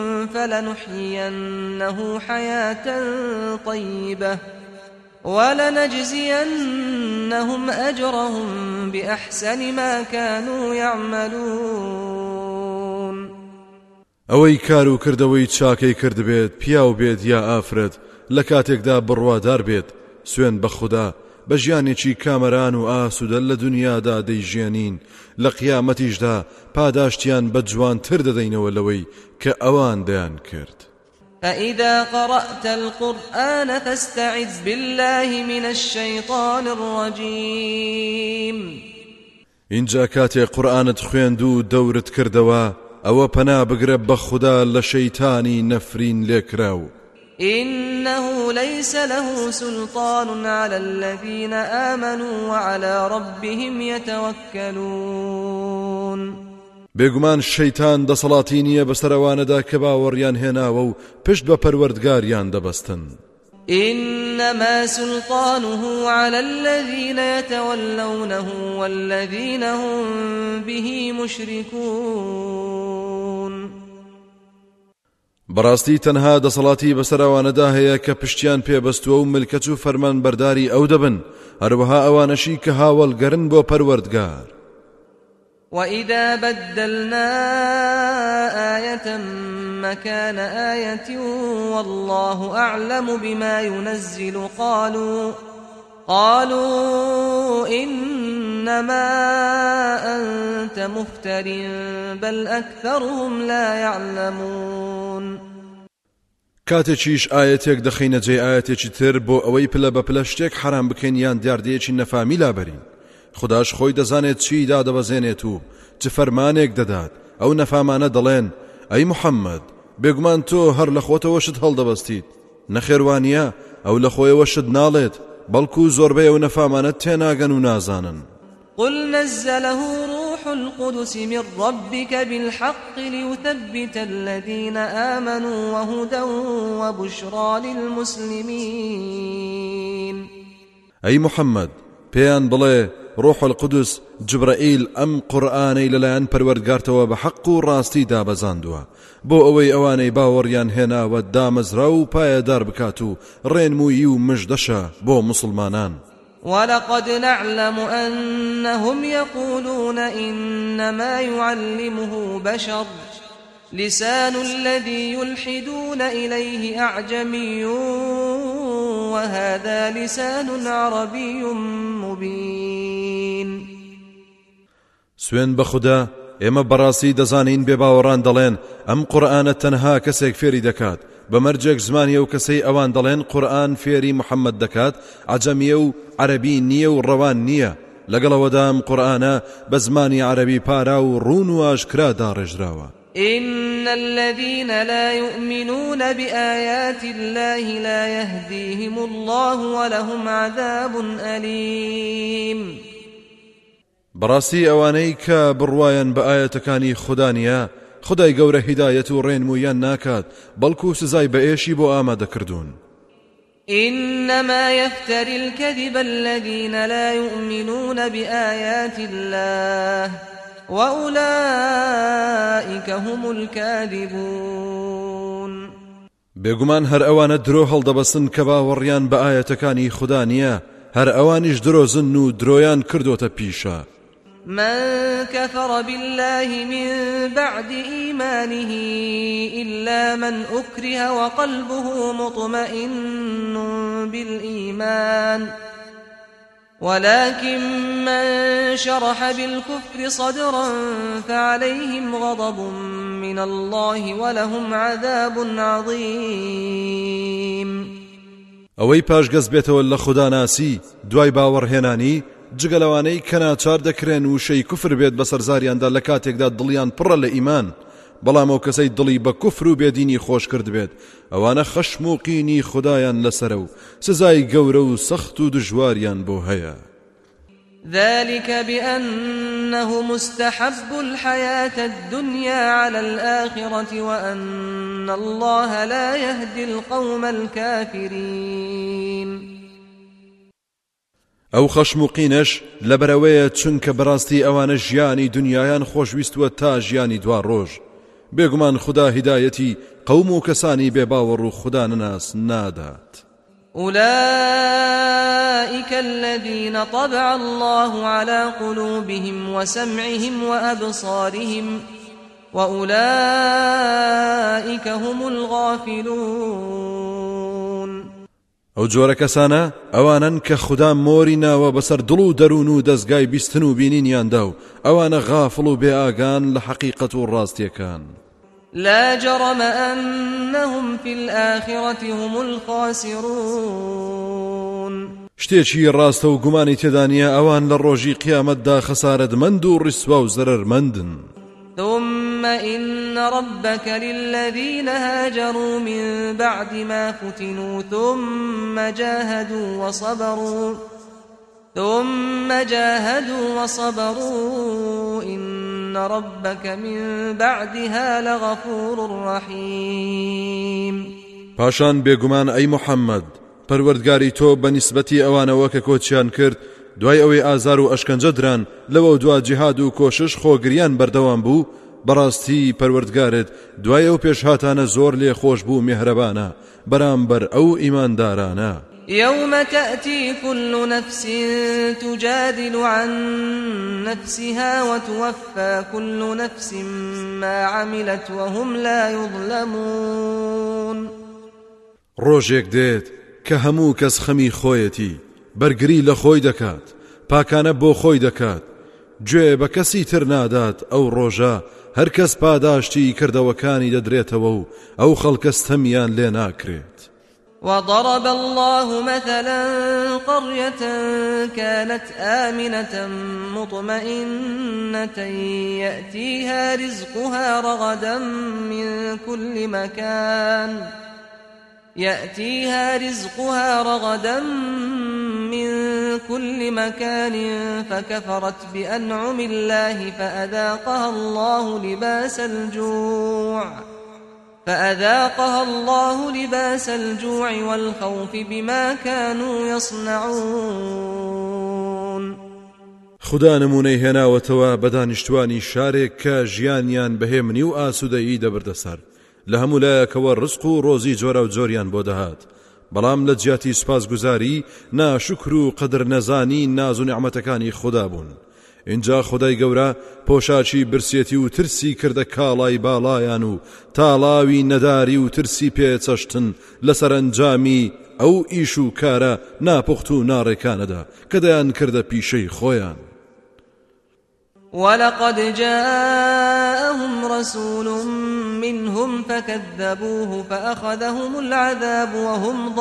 فلنحيينه حياة طيبة ولنجزينهم أجرهم بأحسن ما كانوا يعملون. ئەوەی کار و کردەوەی چاکەی کرد بێت پیاو بێت یا ئافرەت لە کاتێکدا بڕوادار بێت سوێن بە خوددا بە ژیانێکی کامەران و ئاسوودە لە دنیادا دەیژێنین لە قیامەتیشدا پاداشتیان بە جوانتر دەدەینەوە لەوەی کە ئەوان دەیان کرد. فإذا قرأت القرآن فاستعذ بالله من الشيطان الرجيم. اینجا کاتێ قورئانت خوێند و دەورت کردەوە ئەوە پەنا بگرە بە خوددا لە شەیتانی نەفرین لێکراو. إنه ليس له سلطان على الذين آمنوا وعلى ربهم يتوكلون. بێگومان شەیتان دەسەڵاتی نییە بەسەرەوانەدا کە باوەڕیان هێناوە و پشت بە پەروەردگاریان دەبەستن. إنما سلطانه على الذين يتولونه والذين هم به مشركون. بەڕاستی تەنها دەسەڵاتی بەسەرەوانەدا هەیە کە پشتیان پێبەستووە و ملکەت و فەرمان بەرداری ئەو دەبن هەروەها ئەوانەشی کە هاوڵگەرن بۆ پەروەردگار. وإذا بدلنا آية مكان آية والله أعلم بما ينزل قالوا قالوا إنما أنت مفتر بل أكثرهم لا يعلمون. کاتێکیش ئاەتێک دەخینە جێ ئاەتێکی تر بۆ ئەوەی پلە بە پلە شتێک حرام بکەین یان دیاردەیەکی نەفامی لابەرین. خوداش خۆی دەزانێت چی دادەبەزێنێت و چ فەرمانێک دەدات. ئەو نەفامانە دەڵێن ئەی محەممەد بێگومان تۆ هەر لە خۆتەوەشت هەڵدەبەستیت نەخێوانیە ئەو لە خۆیەوەشت ناڵێت بەڵکو زۆربەی ئەو نەفامانەت تێناگەن و نازانن. قل نزله روح القدس من ربك بالحق ليثبت الذين آمنوا وهدى وبشرى للمسلمين. أي محمد بيان بڵێ ڕۆح القدس جبرائیل ئەم قورئانەی لەلایەن پەروەردگارتەوە بە حەق و ڕاستی دابەزاندووە بۆ ئەوەی ئەوانەی باوەڕیان هێناوە دامەزرا و پایەدار بکات و ڕێنمووی و مژدەشە بۆ مسلمانان. ولقد نعلم أنهم يقولون إنما يعلمه بشر لسان الذي يلحدون إليه أعجمي وهذا لسان عربي مبين. سوێن بە خوددا ئێمە بەڕاستی دەزانین بێباوەڕان دەڵێن ئەم قورئانە تەنها کەسێک فێری دەکات بەمەرجێک زمانی ئەو کەسەی ئەوان دەڵێن قورئان فێری محەممەد دەکات عەجەمیە و عەرەبی نییە و ڕەوان نییە لەگەڵەوەدا ئەم قورئانە بە زمانی عەرەبی پارا و ڕوون و ئاشکرا داڕێژراوە. إن الذين لا يؤمنون بآيات الله لا يهديهم الله ولهم عذاب أليم. بەڕاستی ئەوانەی کە بڕوایان بە ئاەتەکانی خوددا نیە خدای گەورە هیدایەت و ڕێنموویان ناکات بەڵکو سزای بە ئێشی بۆ ئامادەکردوون. إنما يفتري الكذب الذين لا يؤمنون بآيات الله وأولئك هم الكاذبون. بێگومان هەر ئەوانە درۆ هەڵدەبەسن کە باوەڕیان بە ئایەتەکانی خوددا نییە، هەر ئەوانیش درۆزن و درۆیان کردوتە پیشە. من كفر بالله من بعد إيمانه إلا من أكره وقلبه مطمئن بالإيمان ولكن من شرح بالكفر صدرا فعليهم غضب من الله ولهم عذاب عظيم. ئەوەی پاشگەز بێتەوە لە خوداناسی دوای باوەڕهێنانی جگەلەوانەی کە ناچار دەکرێن و شەی کوفر بێت بەسەر زاریاندا لە کاتێکدا دڵیان پڕە لە ئیمان، بەڵام ئەو کەسەی دڵی بە کوفر و بێدینی خۆش کرد بێت ئەوانە خەشم و قینی خودایان لەسرە و سزای گەورە و سەخت و دژواریان بۆ هەیە. ذلك بأنه مستحب الحياة الدنيا على الآخرة وأن الله لا يهدي القوم الكافرين. ئەو خەشم و قینەش لەبەرەوەیە چونکە بەڕاستی ئەوانە ژیانی دنیایان خۆشویستووە تا ژیانی دوا ڕۆژ. بێگومان خوددا هیدایەتی قەوم و کەسانی بێباوەڕ و خوددا نەناس نادات. أولئك الذين طبع الله على قلوبهم وسمعهم وأبصارهم وأولئك هم الغافلون. ئەو جۆرە کەسانە ئەوانن کە خوددا مۆری ناوە بەسەر دڵ و دەروون و دەستگای بیستن و بینینیاندا و ئەوانە غافڵ و بێئاگان لە حەقیقەت و ڕاستیەکان. لا جرم أنهم في الآخرة هم الخاسرون. شتێکی ڕاستە و گومانی تێدانە ئەوان لە ڕۆژی قیامەتدا خەسارەتمەند و ڕیسوا و زەرەرمەندن. ثم إن ربك للذين هاجروا من بعد ما فتنوا ثم جاهدوا وصبروا ثم جاهدوا وصبروا إن ربك من بعدها لغفور رحيم. پاشان بێگومان ئەی محەممەد پەروەردگاری تۆ بە نیسبەتی ئەوانەوە کە کۆچیان کرد دوای ئەوەی ئازار و ئەشکەنجە دران لەوە دوا جیهاد و کۆشش خۆگریان بەردەوام بوو، بەڕاستی پەروەردگارت دوای ئەو پێشهاتانە زۆر لێ خۆش بوو میهرەبانە بەرامبەر ئەو ئیماندارانە. يوم تأتي كل نفس تجادل عن نفسها وتوفى كل نفس ما عملت وهم لا يظلمون. ڕۆژێک دێت کە هەموو کەس خەمی خۆیەتی بەرگری لە خۆی دەکات، پاکانە بۆ خۆی دەکات، گوێ بە کەسی تر نادات. ئەو ڕۆژە هەر کەس پاداشتی کردەوەکانی دەدرێتەوە و ئەو خەڵکەستەمیان لێ ناکرێت. وضرب الله مثلا قرية كانت آمنة مطمئنة يأتيها رزقها رغدا من كل مكان يأتيها رزقها رغدا من كل مكان فكفرت بأنعم الله فأذاقها الله لباس الجوع فأذاقها الله لباس الجوع والخوف بما كانوا يصنعون. خدا نمونەی هێناوەتەوە بە دانیشتوانی شارێک کە ژیانیان بەهێمنی و ئاسوودەیی دەبردەسەر، لە هەموو لایەکەوە ڕزق و ڕۆزی جۆرە و جۆریان بۆ دەهات، بەڵام لە جیاتی سوپاسگوزاری ناشکر و قەدر نەزانی ناز و نیعمەتەکانی خوددا بوون. اینجا خدای گەورە پۆشاچی برسێتی و ترسی کردە کاڵای باڵایان و تاڵاوی نەداری و ترسی پێچەشتن لە سەرنجامی ئەو ئیش و کارە ناپوخت و ناڕێکانەدا کە دەیان کردە پیشەی خۆیان. ولقد جاءهم رسول منهم فكذبوه فأخذهم العذاب وهم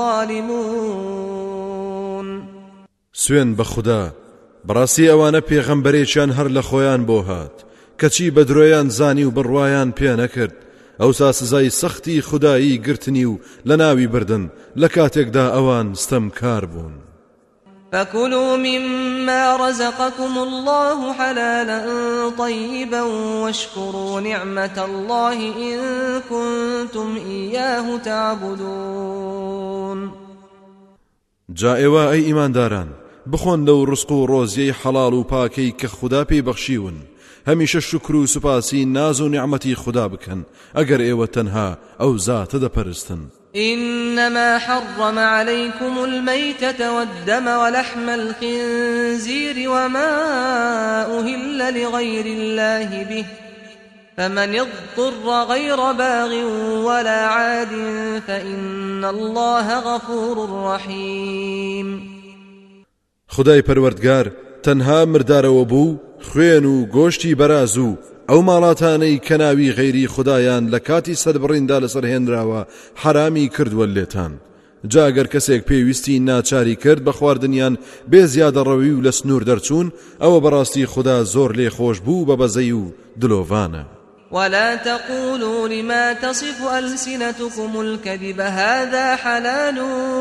ظالمون. سوێن بە خوددا بەڕاستی ئەوانە پێغەمبەرێکیان هەر لە خۆیان بۆ هات کەچی بە درۆیان زانی و بڕوایان پێ نەکرد، ئەوسا سزای سەختی خودایی گرتنی و لە ناوی بردن لە کاتێکدا ئەوان ستەمکار بوون. فكلوا مما رزقكم الله حلالا طيبا واشكروا نعمة الله إن كنتم إياه تعبدون. جا ئێوە ئەی ئیمانداران بخۆن لەو ڕزق و ڕۆزیەی حەڵاڵ و پاکەی کە خوددا پێی بەخشیون، هەمیشە شکر و سوپاسی ناز و نیعمەتی خوددا بکەن ئەگەر ئێوە تەنها ئەو زاتە دەپەرستن. إنما حرم عليكم الميتة والدم ولحم الخنزير وما أهل لغير الله به فمن اضطر غير باغ ولا عاد فإن الله غفور رحيم. خدای پەروەردگار تەنها مردارەوە بوو خوێن و گۆشتی بەراز و ئەو ماڵاتانەی کە ناوی غەیری خودایان لە کاتی سەربڕیندا لەسەرهێنراوە حرامی کردووە لێتان. جا ئەگەر کەسێک پێویستی ناچاری کرد بە خواردنیان بێ زیادەڕەوی و لە سنوور دەرچوون ئەوە بەڕاستی خوددا زۆر لێ خۆش بوو بە بەزەی و دلۆڤانە. ولا تقولوا لما تصف ألسنتكم الكذب هذا حلال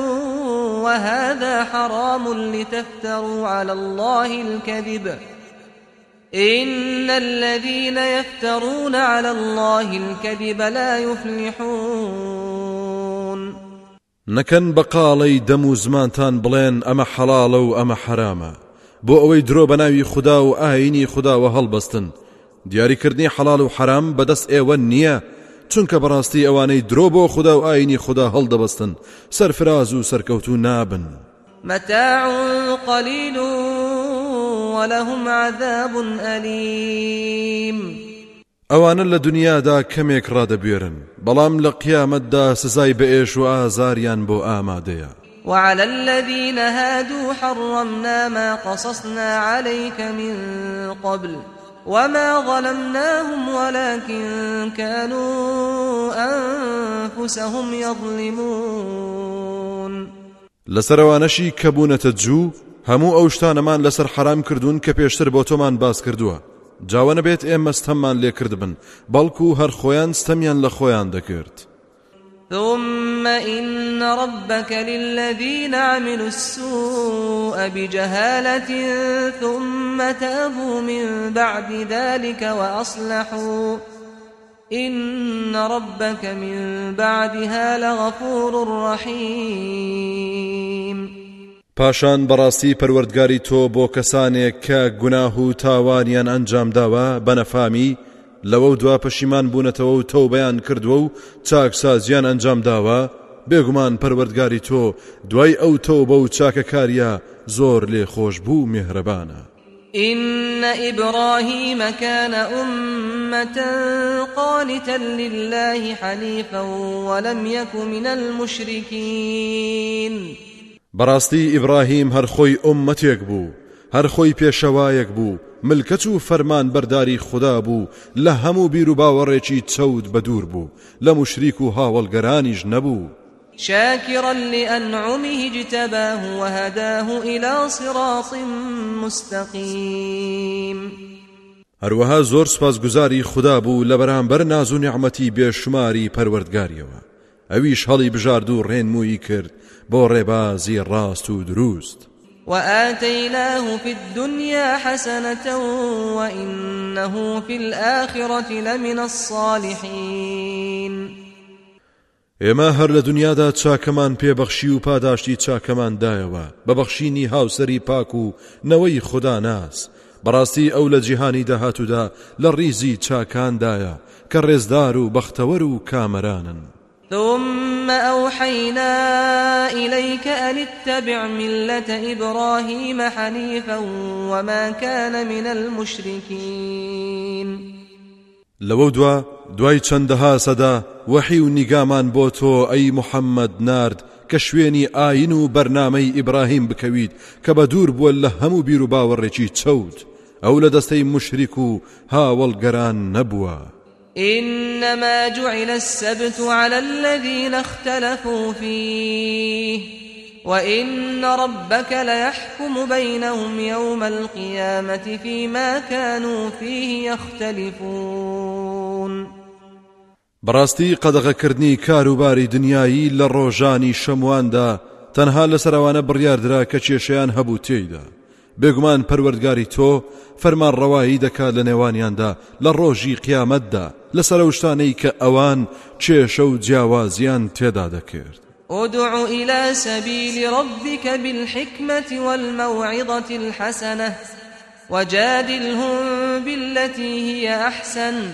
وهذا حرام لتفتروا على الله الكذب إن الذين يفترون على الله الكذب لا يفلحون. نەکەن بەقاڵەی دەم و زمانتان بڵێن ئەمە حەڵاڵە و ئەمە حرامە بۆ ئەوەی درۆ بە ناوی خوددا و ئاینی خودداوە هەڵبەستن. دیاریکردنی حەڵاڵ و حرام بەدەست ئێوە نییە، چونکە بەڕاستی ئەوانەی درۆ بۆ خوددا و ئاینی خوددا هەڵدەبەستن سەرفراز و سەرکەوتو نابن. متاع قليل ولهم عذاب أليم. ئەوانە لە دنیادا کەمێک ڕادەبوێرن بەڵام لە قیامەتدا سزای بەئێش و ئازاریان بۆ ئامادەیە. وعلى الذين هادوا حرمنا ما قصصنا عليك من قبل وما ظلمناهم ولكن كانوا أنفسهم يظلمون. لسروانشی کەبوونەتە جوو هەموو ئەو شتانەمان لەسەر حرام کردوون کە پێشتر بۆ تۆمان باس کردووە. جاوە نەبێت ئێمە ستەممان لێ کردبن بەڵکو هەر خۆیان ستەمیان لە خۆیان دەکرد. ثم إن ربك للذين عملوا السوء بجهالة ثم تابوا من بعد ذلك وأصلحوا إن ربك من بعدها لغفور رحيم. پاشان بەڕاستی پەروەردگاری تۆ بۆ کەسانێک کە گوناه و تاوانیان ئەنجام داوە بەنەفامی لەوە دوا پەشیمان بوونەتەوە و تەوبەیان کردووە و چاکسازیان ئەنجام داوە بێگومان پەروەردگاری تۆ دوای ئەو تەوبە و چاکەکاریە زۆر لێ خۆش بوو میهرەبانە. إن إبراهيم كان أمة قانتا لله حنيفا ولم يك من المشركين. بەڕاستی ئیبراهیم هەر خۆی ئومەتێک بوو هەر خۆی پێشەوایەک بوو ملکەت و فەرمان بەرداری خوددا بوو لە هەموو بیر و باوەڕێکی چەود بەدوور بوو لە موشریک و هاوڵگەرانیش نەبوو. شاكرا لأنعمه اجتباه وهداه إلى صراط مستقيم. هەروەها زۆر سوپاسگوزاری خوددا بوو لە بەرامبەر ناز و نیعمەتی بێشماری پەروەردگاریەوە ئەویش هەڵی بژارد و ڕێنمووی کرد بۆ ڕێبازی ڕاست و دروست. وآتيناه في الدنيا حسنة وإنه في الآخرة لمن الصالحين. ئێمە هەر لە دنیادا چاکەمان پێبەخشی و پاداشتی چاکەمان دایەوە بەبەخشینی هاوسەری پاک و نەوەی خوددا ناس. بەڕاستی ئەو لە جیهانی داهاتوودا لە ڕیزی چاکاندایە کە ڕێزدار و بەختەوەر و کامەرانن. ثم أوحينا إليك أن اتبع ملة إبراهيم حنيفا وما كان من المشركين. لەوە دوا دوای چەندەها سەدا وەحی و نیگامان بۆ تۆ ئەی محەممەد نارد کە شوێنی ئاین و بەرنامەی ئیبراهیم بکەویت کە بە دوور بووە لە هەموو بیر و باوەڕێکی چەوت ئەو لە دەستەی مشریک و هاوڵگەران نەبووە. إنما جعل السبت على الذين اختلفوا فيه وإن ربك ليحكم بينهم يوم القيامة فيما كانوا فيه يختلفون. بەڕاستی قەدەغەکردنی کاروباری دنیایی لە ڕۆژانی شەمواندا تەنها لەسەرەوانە بڕیاردرا کە کێشەیان هەبوو تێیدا. بێگومان پەروەردگاری تۆ فەرمان ڕەوایی دەکات لە نێوانیاندا لە ڕۆژی قیامەتدا لەسەر ئەو شتانەی کە ئەوان کێشە و جیاوازیان تێدا دەکرد. ادع إلى سبيل ربك بالحكمة والموعظة الحسنة وجادلهم بالتي هي أحسن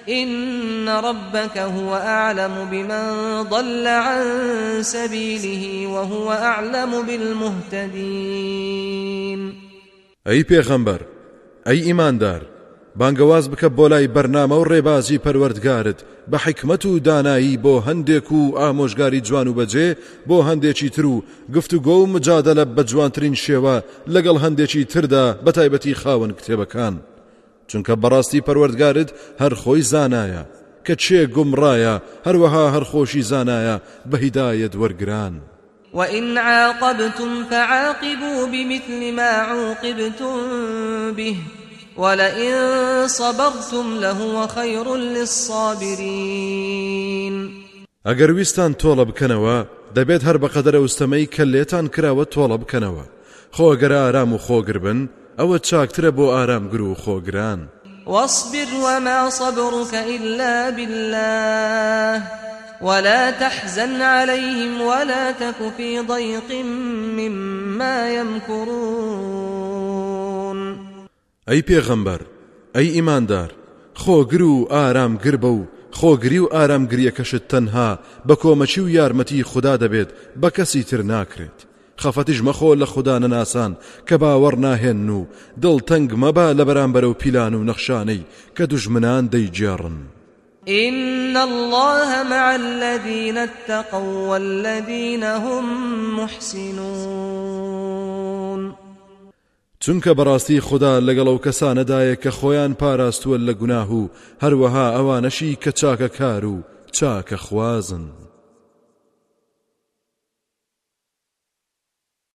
إن ربك هو أعلم بمن ضل عن سبيله وهو أعلم بالمهتدين. أي پیغمبر أي إيماندار بانگواز بکە بۆ لای بەرنامە و ڕێبازی پەروەردگارت بە حکمت و دانایی بۆ هەندێک و ئامۆژگاری جوان و بەجێ بۆ هەندێکی تر و گفتوگۆ و مجادلە بە جوانترین شێوە لەگەڵ هەندێکی تردا بە تایبەتی خاوەن کتێبەکان، چونکە بەڕاستی پەروەردگارت هەر خۆی زانایە کە چێ گومڕایە، هەروەها هەر خۆشی زانایە بە هیدایەت وەرگران. وإن عاقبتم فعاقبوا بمثل ما عوقبتم به ولئن صبرتم لهو خير للصابرين. ئەگەر ویستان تۆڵە بکەنەوە دەبێت هەر بەقەدەرە وستەمەی کە لێتان کراوە تۆڵە بکەنەوە، خۆ ئەگەر ئارام و خۆگر بن ئەوە چاکترە بۆ ئارامگر و خۆگران. واصبر وما صبرك إلا بالله ولا تحزن عليهم ولا تك في ضيق مما يمكرون. ئەی پێغەمبەر ئەی ئیماندار خۆگر و ئارامگر بە و خۆگری و ئارامگریەکەشت تەنها بە کۆمەچی و یارمەتی خوددا دەبێت، بە کەسی تر ناکرێت. خەفەتیش مەخۆ لە خوددا نەناسان کە باوەڕ ناهێن و دڵتەنگ مەبا لە بەرامبەرە و پیلان و نەخشانەی کە دوژمنان دەیجێڕن. إن الله مع الذين اتقوا والذين هم محسنون. چونکە بەڕاستی خوددا لەگەڵ ئەو کەسانەدایە کە خۆیان پاراستووە لە گوناه و هەروەها ئەوانەشی کە چاکە کار و چاکە خوازن.